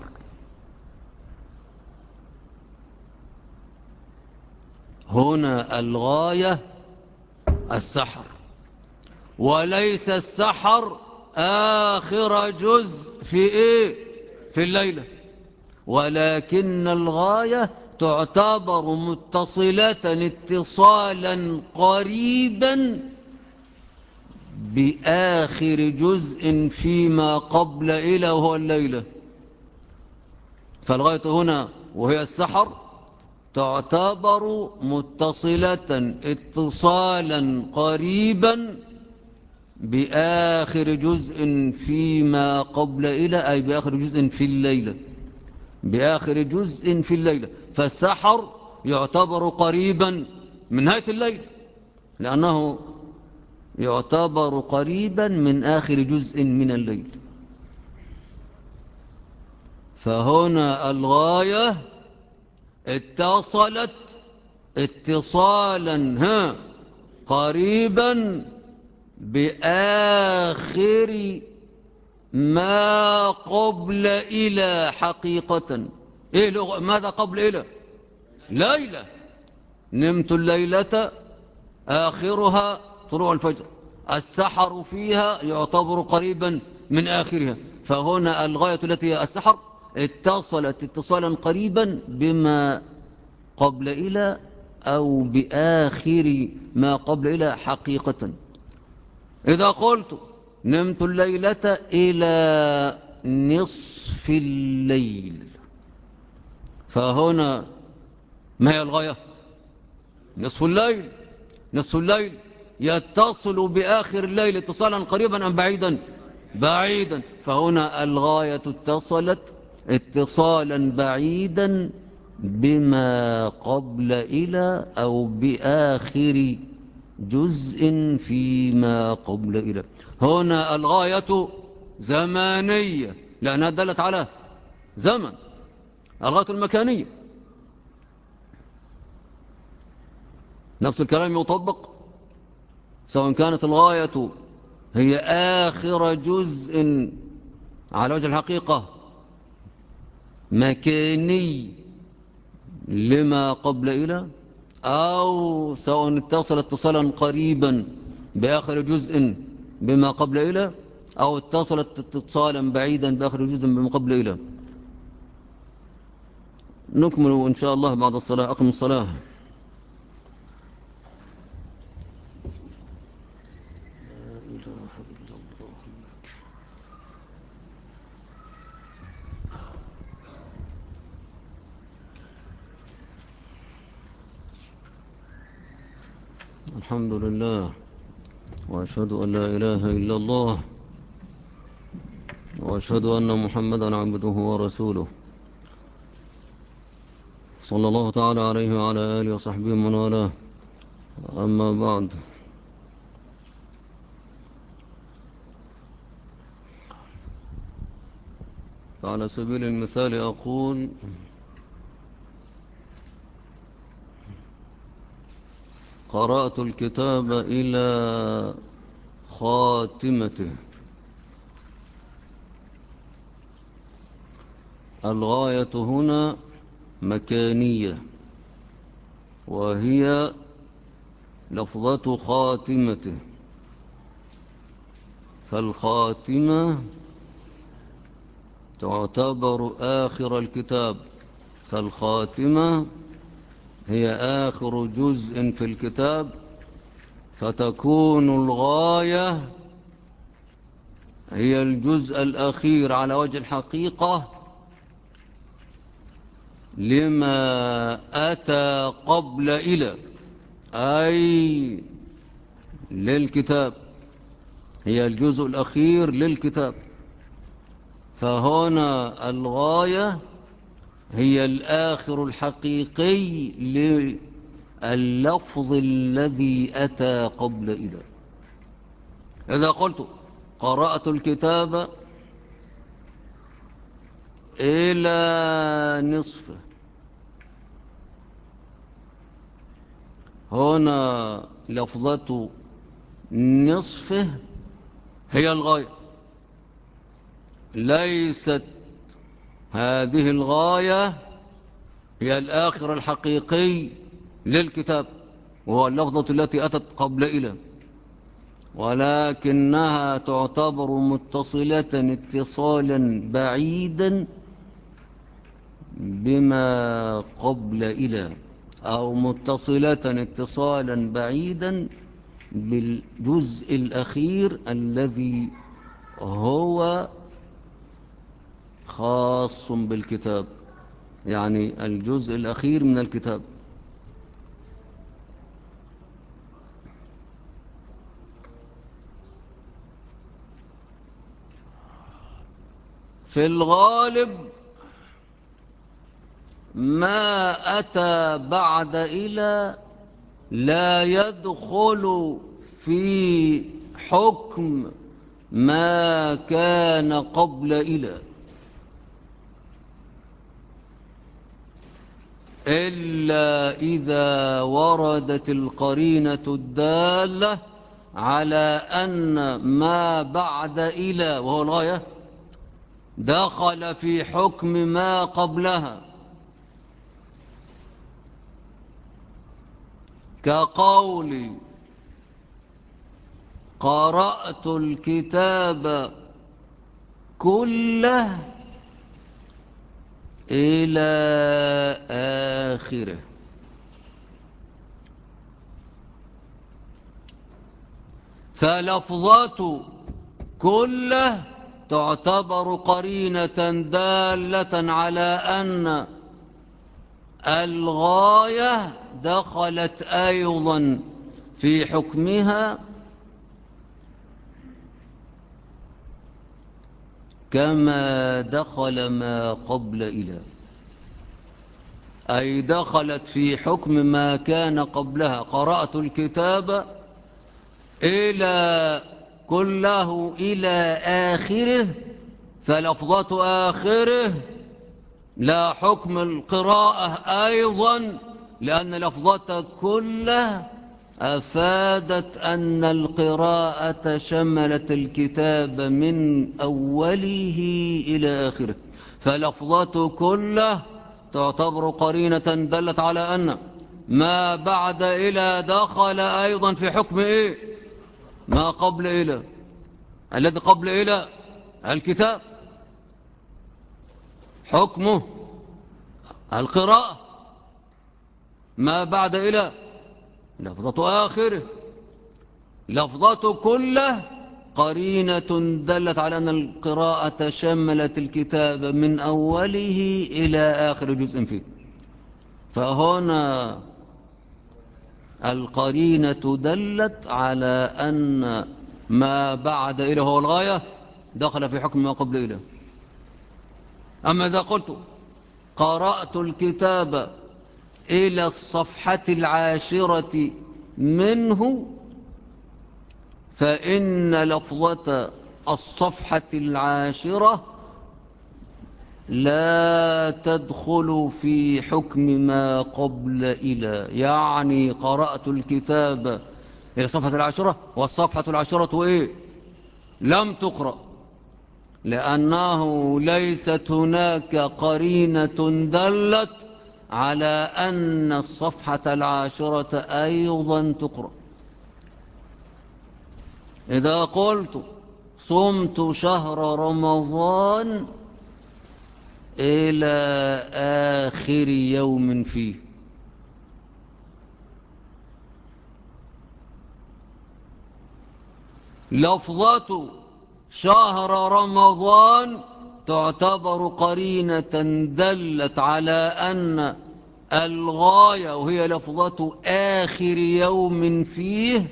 هنا الغاية السحر، وليس السحر آخر جزء في إيه؟ في الليلة، ولكن الغاية تعتبر متصلة اتصالا قريبا بآخر جزء فيما قبل إلى، وهو الليلة. فالغاية هنا وهي السحر تعتبر متصلة اتصالا قريبا بآخر جزء فيما قبل إلى، أي بآخر جزء في الليلة، بآخر جزء في الليلة. فالسحر يعتبر قريبا من نهاية الليل، لأنه يعتبر قريبا من آخر جزء من الليل. فهنا الغاية اتصلت اتصالا قريبا بآخر ما قبل إلى حقيقة. إيه ماذا قبل إلى؟ ليلة. نمت الليلة آخرها طلوع الفجر، السحر فيها يعتبر قريبا من آخرها. فهنا الغاية التي هي السحر اتصلت اتصالا قريبا بما قبل إلى، أو بآخر ما قبل إلى حقيقة. إذا قلت نمت الليلة إلى نصف الليل، فهنا ما هي الغاية؟ نصف الليل. نصف الليل يتصل بآخر الليل اتصالا قريبا أم بعيدا؟ بعيدا. فهنا الغاية اتصلت اتصالا بعيدا بما قبل إلى، أو بآخر جزء فيما قبل إلى. هنا الغاية زمانية لأنها دلت على زمن. الغاية المكانية نفس الكلام يطبق، سواء كانت الغاية هي آخر جزء على وجه الحقيقة مكاني لما قبل إلى، أو سواء اتصل اتصالا قريبا بآخر جزء بما قبل إلى، أو اتصلت اتصالا بعيدا بآخر جزء بما قبل إلى. نكمل إن شاء الله بعد الصلاة. أقم الصلاة. الحمد لله، وأشهد أن لا إله إلا الله، وأشهد أن محمدا عبده ورسوله، صلى الله تعالى عليه وعلى آله وصحبه من والاه. أما بعد، فعلى سبيل المثال أقول قرأت الكتاب إلى خاتمته. الغاية هنا مكانية، وهي لفظة خاتمته. فالخاتمة تعتبر آخر الكتاب، فالخاتمة هي آخر جزء في الكتاب، فتكون الغاية هي الجزء الأخير على وجه الحقيقة لما أتى قبل إلى، أي للكتاب، هي الجزء الأخير للكتاب. فهنا الغاية هي الآخر الحقيقي لللفظ الذي أتى قبل إلى. إذا قلت قرأت الكتاب إلى نصفه، هنا لفظة نصفه هي الغاية، ليست هذه الغاية هي الآخر الحقيقي للكتاب، وهو اللفظة التي أتت قبل إلى، ولكنها تعتبر متصلة اتصالا بعيدا بما قبل إلى، أو متصلة اتصالا بعيدا بالجزء الأخير الذي هو خاص بالكتاب، يعني الجزء الأخير من الكتاب. في الغالب ما أتى بعد إلى لا يدخل في حكم ما كان قبل إلى، إلا إذا وردت القرينة الدالة على أن ما بعد إلى وهو الغاية دخل في حكم ما قبلها، كقول قرأت الكتاب كله إلى آخره. فلفظة كله تعتبر قرينة دالة على أن الغاية دخلت أيضا في حكمها كما دخل ما قبل إلى، أي دخلت في حكم ما كان قبلها. قرأت الكتاب إلى كله إلى آخره، فلفظة آخره لا حكم القراءة أيضا، لأن لفظة كله أفادت أن القراءة شملت الكتاب من أوله إلى آخره. فلفظة كله تعتبر قرينة دلت على أن ما بعد إلى دخل أيضا في حكم إيه؟ ما قبل إلى. الذي قبل إلى الكتاب حكمه القراءة، ما بعد إلى لفظة آخره. لفظة كله قرينة دلت على أن القراءة شملت الكتاب من أوله إلى آخر جزء فيه. فهنا القرينة دلت على أن ما بعد إلى هو الغاية دخل في حكم ما قبل إلى. أما إذا قلت قرأت الكتاب إلى الصفحة 10 منه، فإن لفظة الصفحة 10 لا تدخل في حكم ما قبل إلى، يعني قرأت الكتاب إلى الصفحة 10 والصفحة 10 إيه؟ لم تقرأ، لأنه ليست هناك قرينة دلت على أن الصفحة 10 أيضا تقرأ. إذا قلت صمت شهر رمضان إلى آخر يوم فيه، لفظة شهر رمضان تعتبر قرينة دلت على أن الغاية وهي لفظة آخر يوم فيه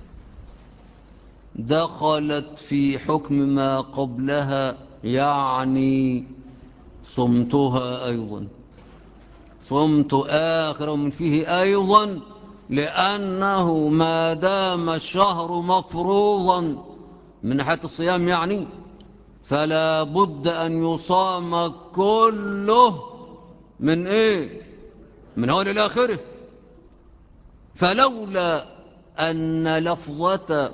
دخلت في حكم ما قبلها، يعني صمتها أيضا، صمت آخر يوم فيه أيضا، لأنه ما دام الشهر مفروضا من ناحية الصيام يعني، فلا بد أن يصام كله من إيه؟ من أول إلى آخره. فلولا أن لفظة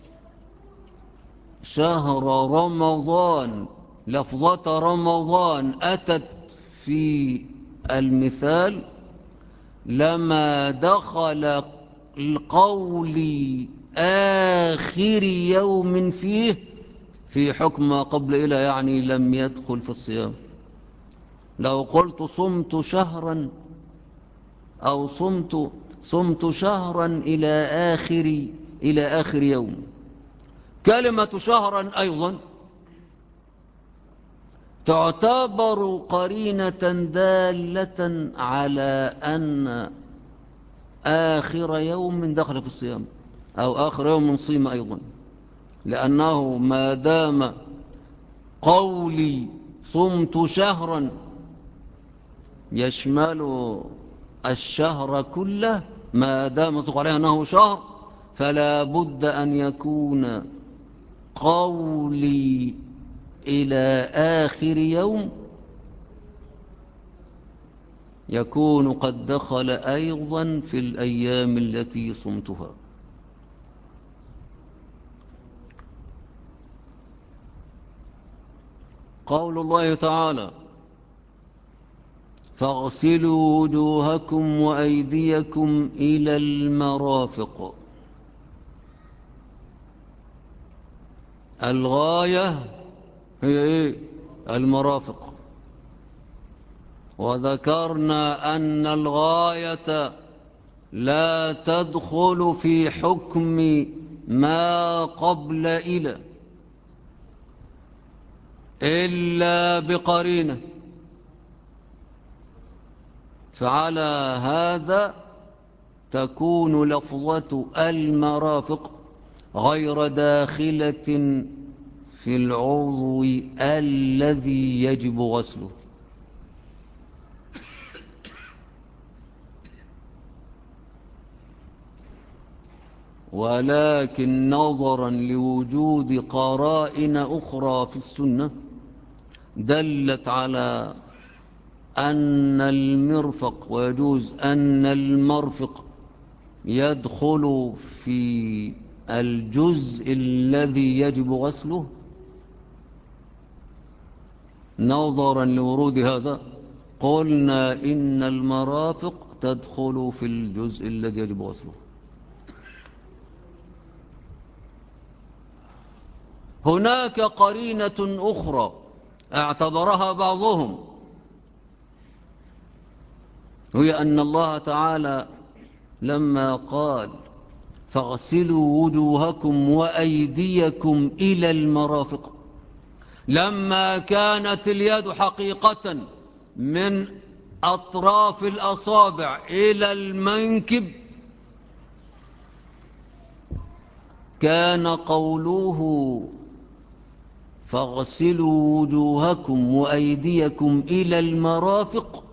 شهر رمضان، لفظة رمضان أتت في المثال، لما دخل القول آخر يوم فيه في حكم ما قبل إلى، يعني لم يدخل في الصيام. لو قلت صمت شهرا أو صمت شهرا إلى آخر يوم، كلمة شهرا أيضا تعتبر قرينة دالة على أن آخر يوم دخل في الصيام أو آخر يوم صيم أيضا، لأنه ما دام قولي صمت شهرا يشمل الشهر كله، ما دام يطلق عليه أنه شهر، فلا بد أن يكون قولي إلى آخر يوم يكون قد دخل أيضا في الأيام التي صمتها. قول الله تعالى: فاغسلوا وجوهكم وأيديكم إلى المرافق. الغاية هي إيه؟ المرافق. وذكرنا أن الغاية لا تدخل في حكم ما قبل إلا بقرينة، فعلى هذا تكون لفظة المرافق غير داخلة في العضو الذي يجب غسله. ولكن نظرا لوجود قرائن أخرى في السنة دلت على أن المرفق، ويجوز أن المرفق يدخل في الجزء الذي يجب غسله، نظرا لورود هذا قلنا إن المرافق تدخل في الجزء الذي يجب غسله. هناك قرينة أخرى اعتبرها بعضهم، وهي أن الله تعالى لما قال فاغسلوا وجوهكم وأيديكم إلى المرافق، لما كانت اليد حقيقة من أطراف الأصابع إلى المنكب، كان قوله فاغسلوا وجوهكم وأيديكم إلى المرافق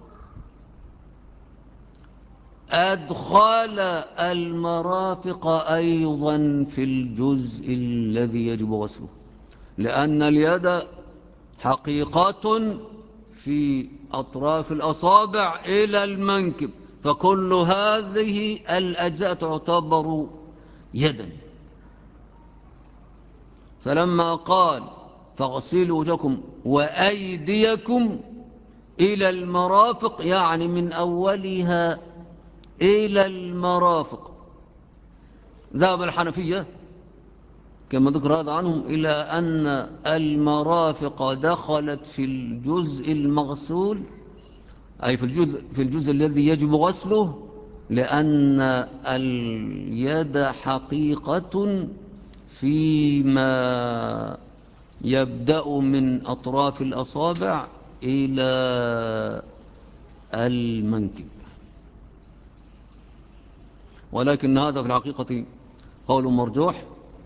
أدخل المرافق أيضا في الجزء الذي يجب غسله، لأن اليد حقيقة في أطراف الأصابع إلى المنكب، فكل هذه الأجزاء تعتبر يدا. فلما قال فاغسلوا وجوهكم وأيديكم إلى المرافق، يعني من أولها إلى المرافق، ذهب الحنفية كما ذكر هذا عنهم إلى أن المرافق دخلت في الجزء المغسول، أي في الجزء الذي يجب غسله، لأن اليد حقيقة فيما يبدأ من أطراف الأصابع إلى المنكب. ولكن هذا في الحقيقة قول مرجوح،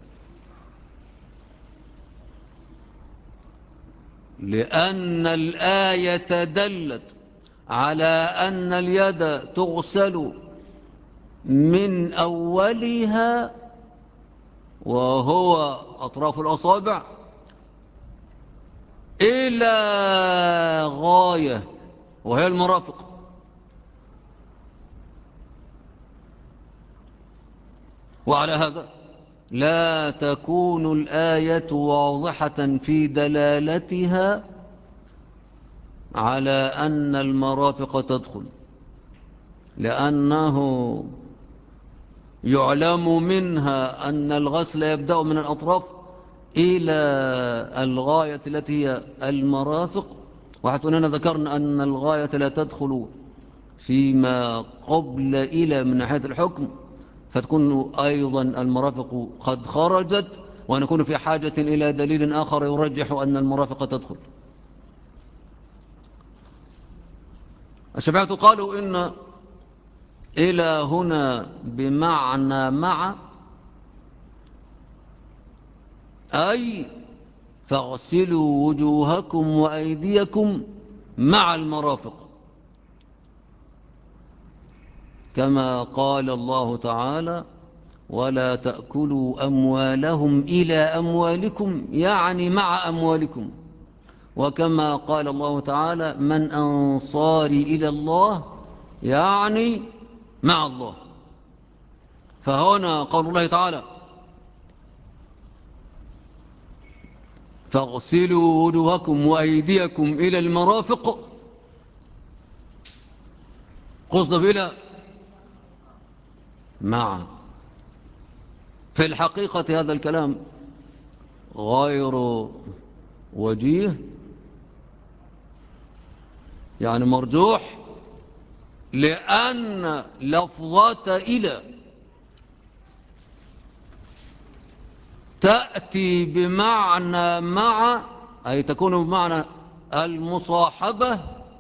لأن الآية دلت على أن اليد تغسل من أولها وهو أطراف الأصابع إلى غاية وهي المرافق. وعلى هذا لا تكون الآية واضحة في دلالتها على أن المرافق تدخل، لأنه يعلم منها أن الغسل يبدأ من الأطراف إلى الغاية التي هي المرافق. وحتى أننا ذكرنا أن الغاية لا تدخل فيما قبل إلى من ناحية الحكم، فتكون أيضا المرافق قد خرجت، ونكون في حاجة إلى دليل آخر يرجح أن المرافق تدخل. الشافعية قالوا إن إلى هنا بمعنى مع، أي فاغسلوا وجوهكم وأيديكم مع المرافق، كما قال الله تعالى ولا تأكلوا أموالهم إلى أموالكم، يعني مع أموالكم. وكما قال الله تعالى من أنصاري إلى الله، يعني مع الله. فهنا قول الله تعالى فاغسلوا وجوهكم وأيديكم إلى المرافق، قصد بلا مع. في الحقيقة هذا الكلام غير وجيه، يعني مرجوح، لأن لفظة إلى تأتي بمعنى مع، أي تكون بمعنى المصاحبة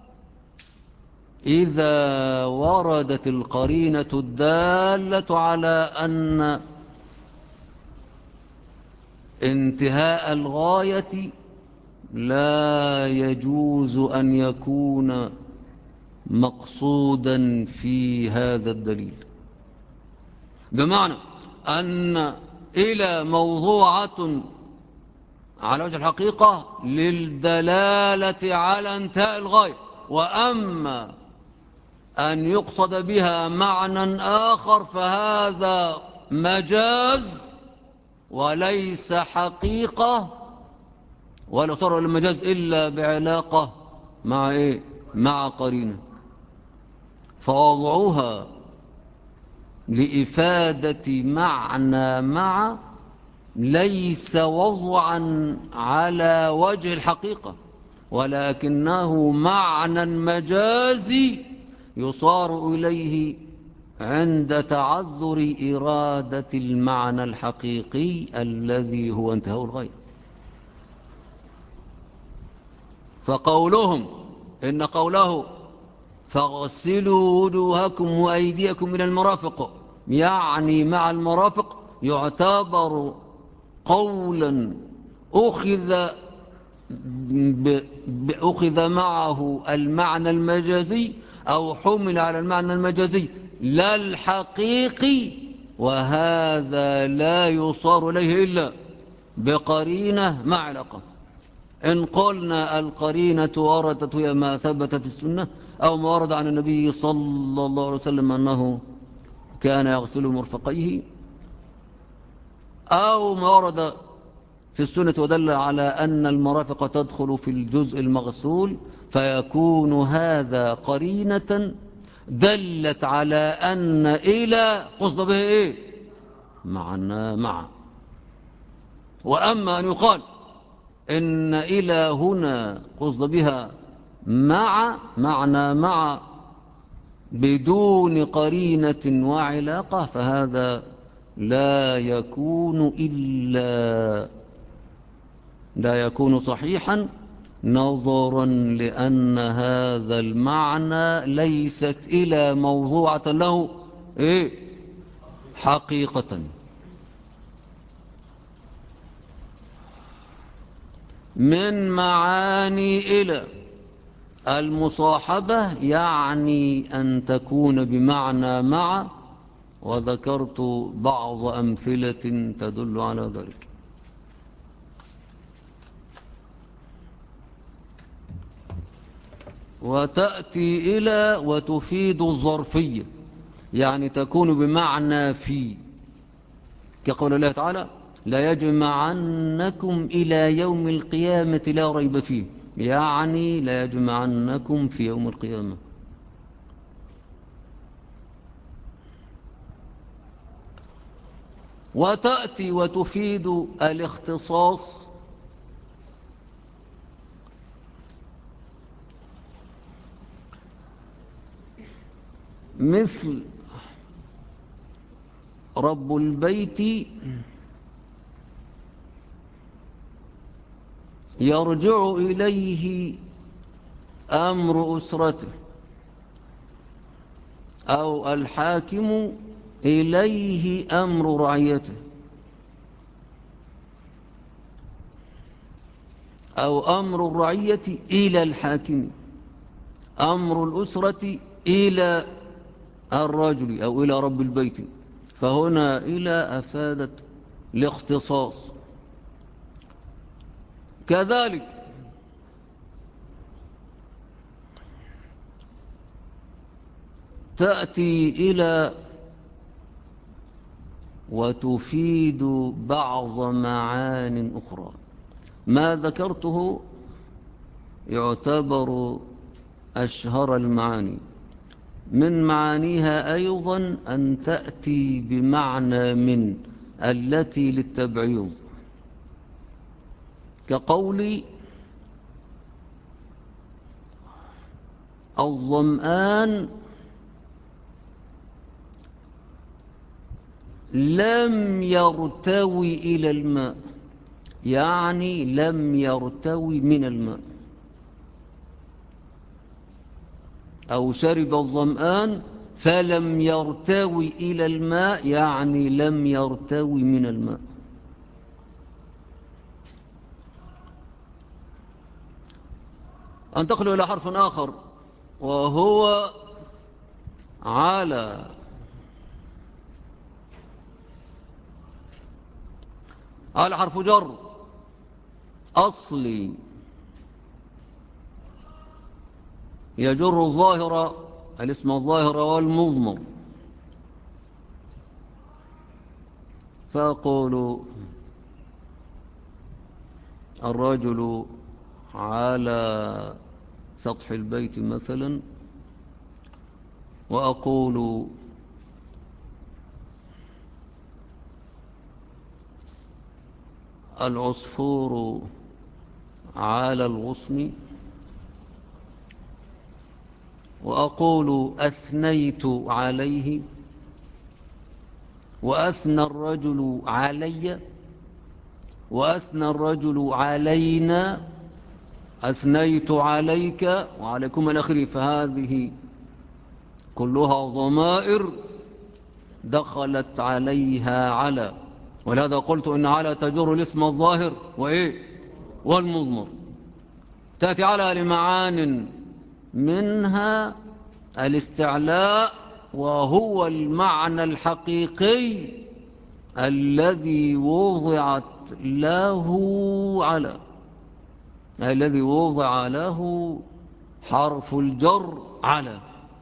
إذا وردت القرينة الدالة على أن انتهاء الغاية لا يجوز أن يكون مقصودا في هذا الدليل. بمعنى أن إلى موضوعة على وجه الحقيقة للدلالة على انتهاء الغاية، وأما أن يقصد بها معنى آخر فهذا مجاز وليس حقيقة، ولا صار المجاز إلا بعلاقة مع إيه؟ مع قرينة. فوضعوها لإفادة معنى مع ليس وضعا على وجه الحقيقة، ولكنه معنى مجازي يصار إليه عند تعذر إرادة المعنى الحقيقي الذي هو انتهاء الغاية. فقولهم إن قوله فاغسلوا وجوهكم وأيديكم إلى المرافق يعني مع المرافق يعتبر قولا أخذ معه المعنى المجازي أو حمل على المعنى المجازي لا الحقيقي، وهذا لا يصار إليه إلا بقرينة مع علاقة. إن قلنا القرينة وردت هي ما ثبت في السنة أو ما ورد عن النبي صلى الله عليه وسلم أنه كان يغسل مرفقيه، أو ما ورد في السنة ودل على أن المرافق تدخل في الجزء المغسول، فيكون هذا قرينة دلت على أن إلى قصد به إيه؟ معنا مع. وأما أن يقال إن إلى هنا قصد بها مع معنى مع بدون قرينة وعلاقة، فهذا لا يكون صحيحا نظرا لأن هذا المعنى ليست إلى موضوعة له حقيقة. من معاني إلى المصاحبة يعني أن تكون بمعنى مع، وذكرت بعض أمثلة تدل على ذلك. وتأتي إلى وتفيد الظرفية، يعني تكون بمعنى في، كقول الله تعالى لا يجمعنكم إلى يوم القيامة لا ريب فيه، يعني لا يجمعنكم في يوم القيامة. وتأتي وتفيد الاختصاص، مثل رب البيت يرجع إليه أمر أسرته، أو الحاكم إليه أمر رعيته، أو أمر الرعية إلى الحاكم، أمر الأسرة إلى الرجل أو إلى رب البيت. فهنا إلى أفادت الاختصاص. كذلك تأتي إلى وتفيد بعض معان أخرى. ما ذكرته يعتبر أشهر المعاني. من معانيها أيضا أن تأتي بمعنى من التي للتبعيض، كقول الظمآن لم يرتوي إلى الماء، يعني لم يرتوي من الماء. أو شرب الظمآن فلم يرتوي إلى الماء، يعني لم يرتوي من الماء. أنتقل إلى حرف آخر وهو على. على حرف جر أصلي يجر الظاهر، الاسم الظاهر والمضمر. فأقول الرجل على سطح البيت مثلا، وأقول العصفور على الغصن، وأقول أثنيت عليه، وأثنى الرجل علي، وأثنى الرجل علينا، أثنيت عليك وعليكم الأخير. فهذه كلها ضمائر دخلت عليها على، ولهذا قلت إن على تجر الاسم الظاهر والمضمر. تأتي على لمعان منها الاستعلاء، وهو المعنى الحقيقي الذي وضعت له على، الذي وضع له حرف الجر على،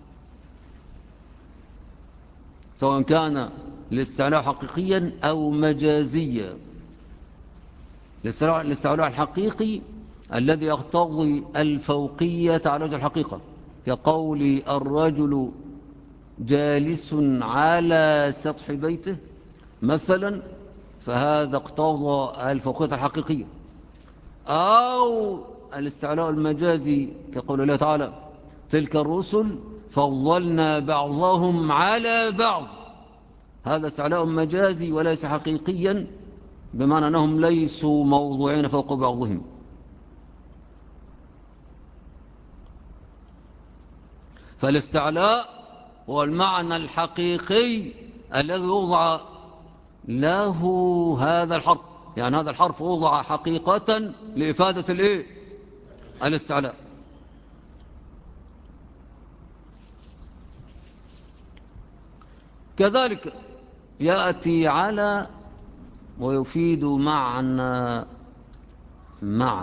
سواء كان الاستعلاء حقيقيا أو مجازيا. الاستعلاء الحقيقي الذي يقتضي الفوقية على وجه الحقيقة، كقول الرجل جالس على سطح بيته مثلا، فهذا اقتضى الفوقية الحقيقية. أو الاستعلاء المجازي كقول الله تعالى تلك الرسل فضلنا بعضهم على بعض، هذا استعلاء مجازي وليس حقيقيا، بمعنى أنهم ليسوا موضوعين فوق بعضهم. فالاستعلاء هو المعنى الحقيقي الذي وضع له هذا الحرف، يعني هذا الحرف وضع حقيقة لإفادة الإيه؟ الاستعلاء. كذلك يأتي على ويفيد معنى مع،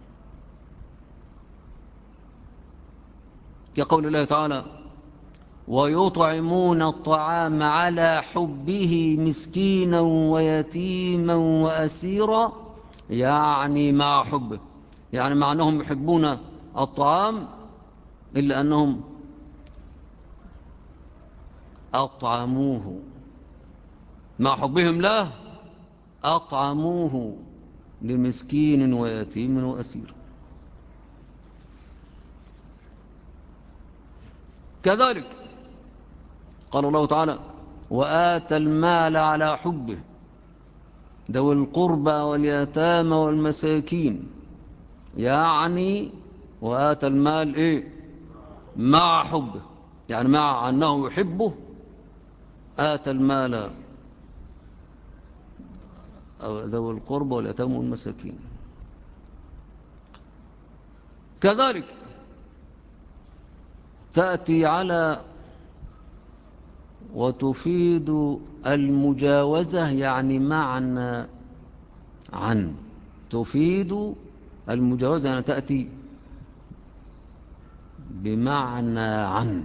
كقول الله تعالى: ويطعمون الطعام على حبه مسكينا ويتيما وأسيرا، يعني مع حبه، يعني مع أنهم يحبون الطعام إلا أنهم أطعموه، مع حبهم له أطعموه لمسكين ويتيم وأسير. كذلك قال الله تعالى: وآتى المال على حبه ذوي القربى واليتامى والمساكين، يعني وآتى المال إيه؟ مع حبه، يعني مع أنه يحبه آتى المال ذوي القربى واليتامى والمساكين. كذلك تأتي على وتفيد المجاوزة، يعني معنى عن، تفيد المجاوزة يعني تأتي بمعنى عن،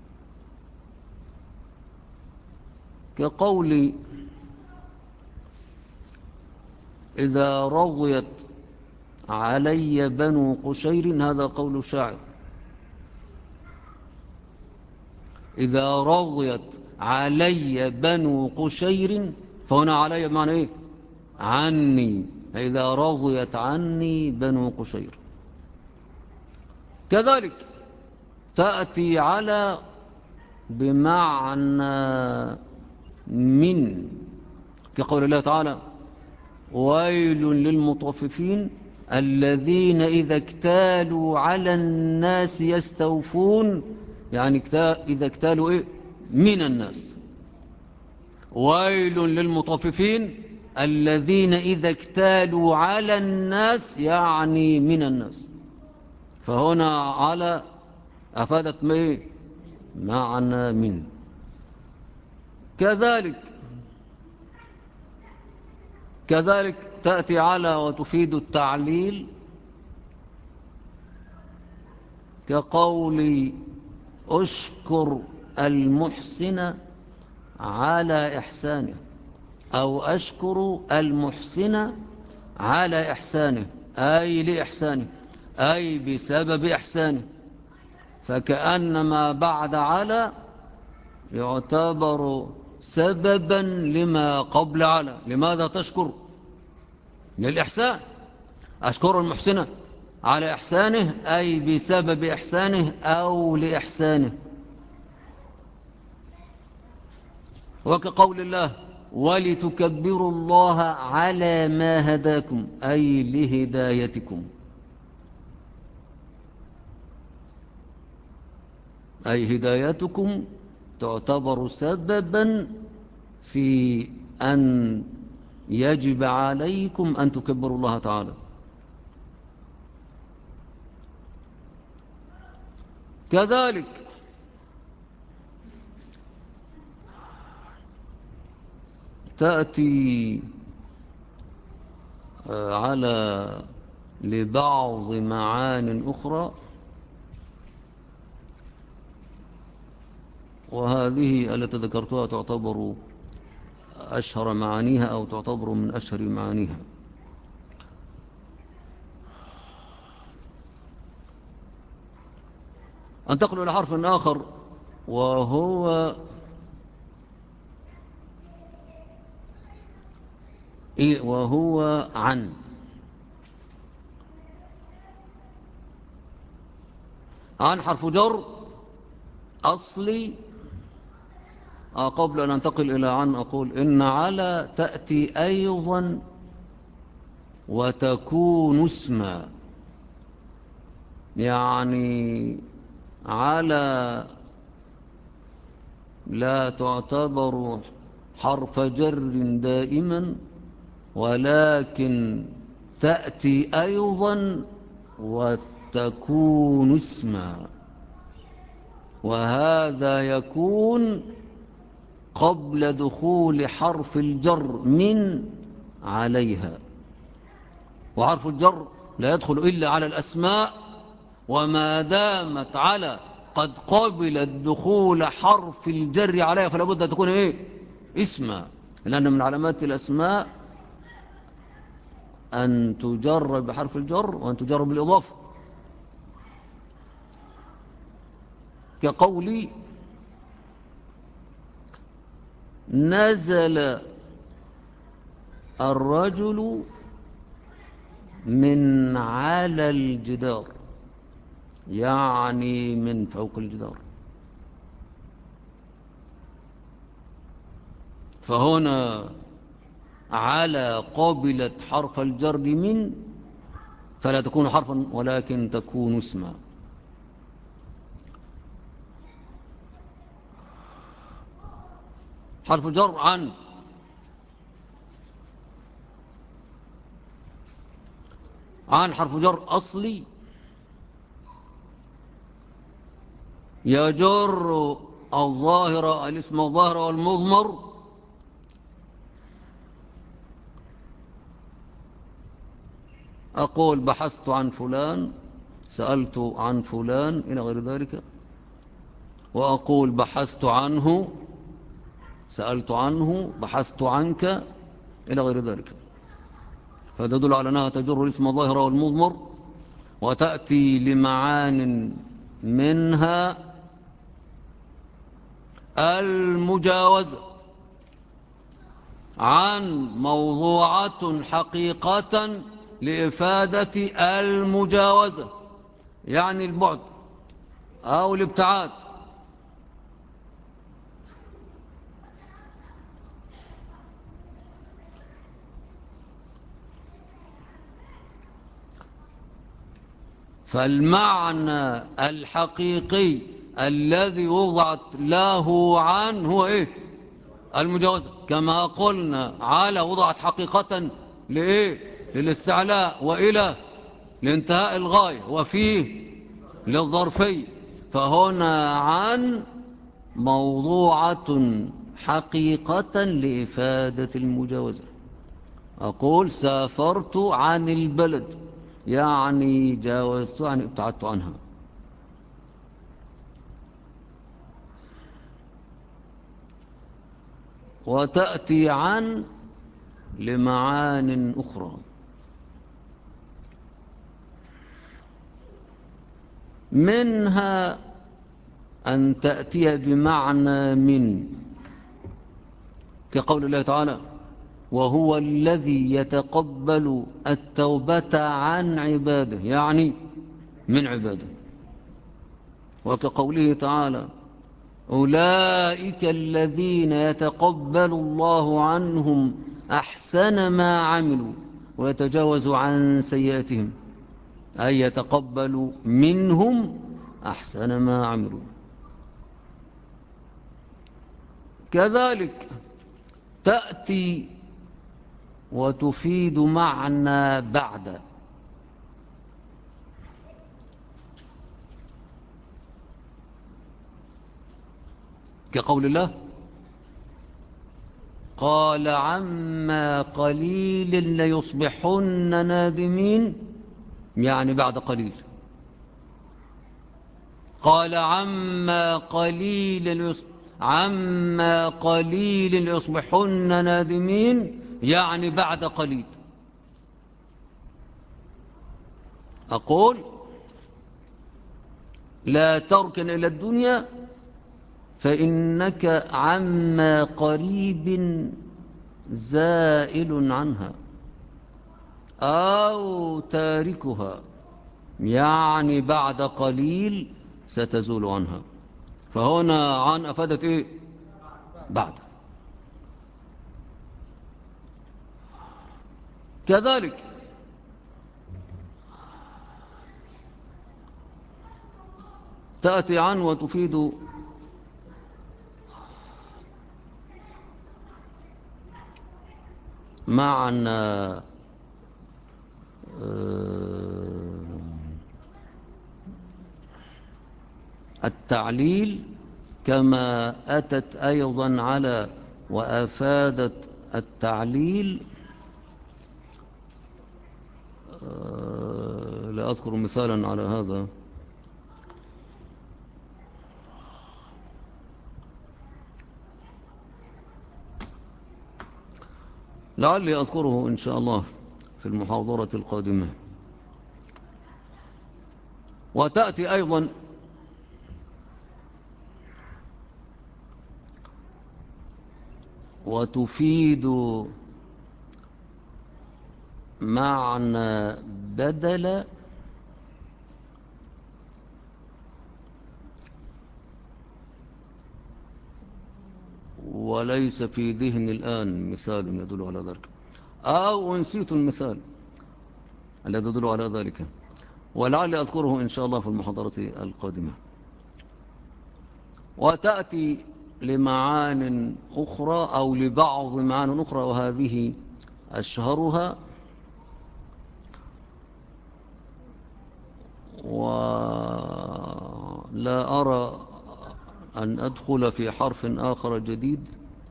كقول: إذا رضيت علي بنو قشير، هذا قول الشاعر، إذا رضيت علي بنو قشير، فهنا علي بمعنى إيه؟ عني، إذا رضيت عني بنو قشير. كذلك تأتي على بمعنى من، كقول الله تعالى: ويل للمطففين الذين إذا اكتالوا على الناس يستوفون، يعني إذا اكتالوا إيه؟ من الناس. ويل للمطففين الذين إذا اكتالوا على الناس، يعني من الناس. فهنا على أفادت معنى من. كذلك تأتي على وتفيد التعليل، كقول: أشكر المحسن على إحسانه، أو أشكر المحسن على إحسانه، أي لإحسانه، أي بسبب إحسانه. فكأنما بعد على يعتبر سببا لما قبل على. لماذا تشكر؟ للإحسان. أشكر المحسن على إحسانه، أي بسبب إحسانه أو لإحسانه. وكقول الله: ولتكبروا الله على ما هداكم، أي لهدايتكم، أي هدايتكم تعتبر سببا في أن يجب عليكم أن تكبروا الله تعالى. كذلك تأتي على لبعض معان أخرى، وهذه التي ذكرتها تعتبر أشهر معانيها، أو تعتبر من أشهر معانيها. أنتقل إلى حرف آخر، وهو عن. عن حرف جر أصلي قبل أن أنتقل إلى عن أقول إن على تأتي أيضا وتكون اسما، يعني على لا تعتبر حرف جر دائما، ولكن تأتي أيضا وتكون اسما، وهذا يكون قبل دخول حرف الجر من عليها. وحرف الجر لا يدخل إلا على الأسماء، وما دامت على قد قبلت دخول حرف الجر عليها فلا بد أن تكون إيه؟ اسما، لأن من علامات الأسماء أن تجر بحرف الجر وأن تجر بالإضافة، كقولي نزل الرجل من على الجدار، يعني من فوق الجدار. فهنا على قابلت حرف الجر من، فلا تكون حرفا ولكن تكون اسما. حرف الجر عن حرف جر أصلي يجر الظاهر الاسم الظاهر والمضمر أقول بحثت عن فلان، سألت عن فلان إلى غير ذلك، وأقول بحثت عنه، سألت عنه، بحثت عنك إلى غير ذلك. فتدل على أنها تجر الاسم الظاهر والمضمر، وتأتي لمعان منها المجاوزة عن موضوعة حقيقة لإفادة المجاوزة، يعني البعد أو الابتعاد. فالمعنى الحقيقي الذي وضعت له عن هو إيه؟ المجاوزة. كما قلنا على وضعت حقيقة لإيه؟ للاستعلاء، وإلى لانتهاء الغاية، وفيه للظرفية. فهنا عن موضوعة حقيقة لإفادة المجاوزة. أقول سافرت عن البلد، يعني جاوزت، يعني ابتعدت عنها. وتأتي عن لمعان أخرى، منها أن تأتي بمعنى من، كقول الله تعالى وهو الذي يتقبل التوبة عن عباده، يعني من عباده. وكقوله تعالى أولئك الذين يتقبل الله عنهم أحسن ما عملوا ويتجاوز عن سيئاتهم، أي يتقبل منهم أحسن ما عملوا. كذلك تأتي وتفيد معنى بعد، كقول الله قال عما قليل ليصبحن نادمين، يعني بعد قليل. قال عما قليل ليصبحن نادمين، يعني بعد قليل. أقول لا تركن إلى الدنيا فإنك عما قريب زائل عنها، أو تاركها، يعني بعد قليل ستزول عنها. فهنا عن أفادت إيه؟ بعد. كذلك تأتي عن وتفيد معنى التعليل، كما أتت أيضا على وأفادت التعليل. لا أذكر مثالا على هذا. لعلي أذكره إن شاء الله في المحاضرة القادمة. وتأتي أيضا وتفيد معنى بدل وليس في ذهن الآن مثال يدل على ذلك، أو نسيت المثال الذي يدل على ذلك، ولعلي أذكره إن شاء الله في المحاضرة القادمة. وتأتي لمعان أخرى أو لبعض معان أخرى، وهذه أشهرها، ولا أرى أن أدخل في حرف آخر جديد،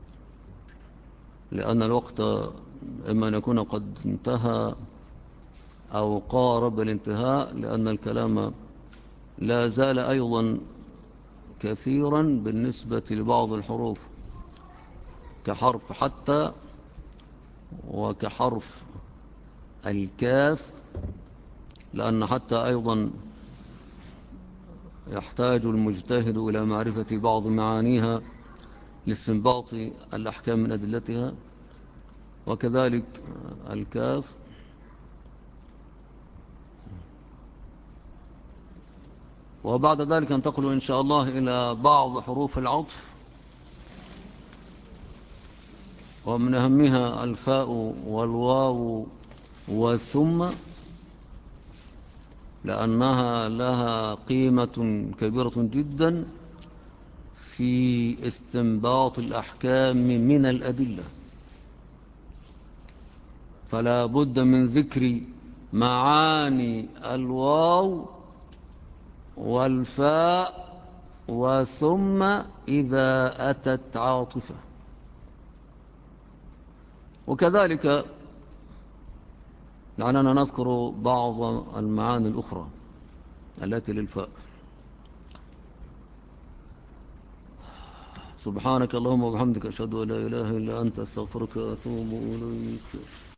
لأن الوقت إما أن يكون قد انتهى أو قارب الانتهاء، لأن الكلام لا زال أيضا كثيرا بالنسبة لبعض الحروف كحرف حتى، وكحرف الكاف، لأن حتى أيضا يحتاج المجتهد إلى معرفة بعض معانيها لاستنباط الأحكام من أدلتها، وكذلك الكاف. وبعد ذلك ننتقل إن شاء الله إلى بعض حروف العطف، ومن أهمها الفاء والواو والثم، لأنها لها قيمة كبيرة جدا في استنباط الأحكام من الأدلة، فلا بد من ذكر معاني الواو والفاء وثم إذا أتت عاطفة. وكذلك لعلنا نذكر بعض المعاني الأخرى التي للفاء. سبحانك اللهم وبحمدك، أشهد أن لا إله إلا أنت، أستغفرك وأتوب إليك.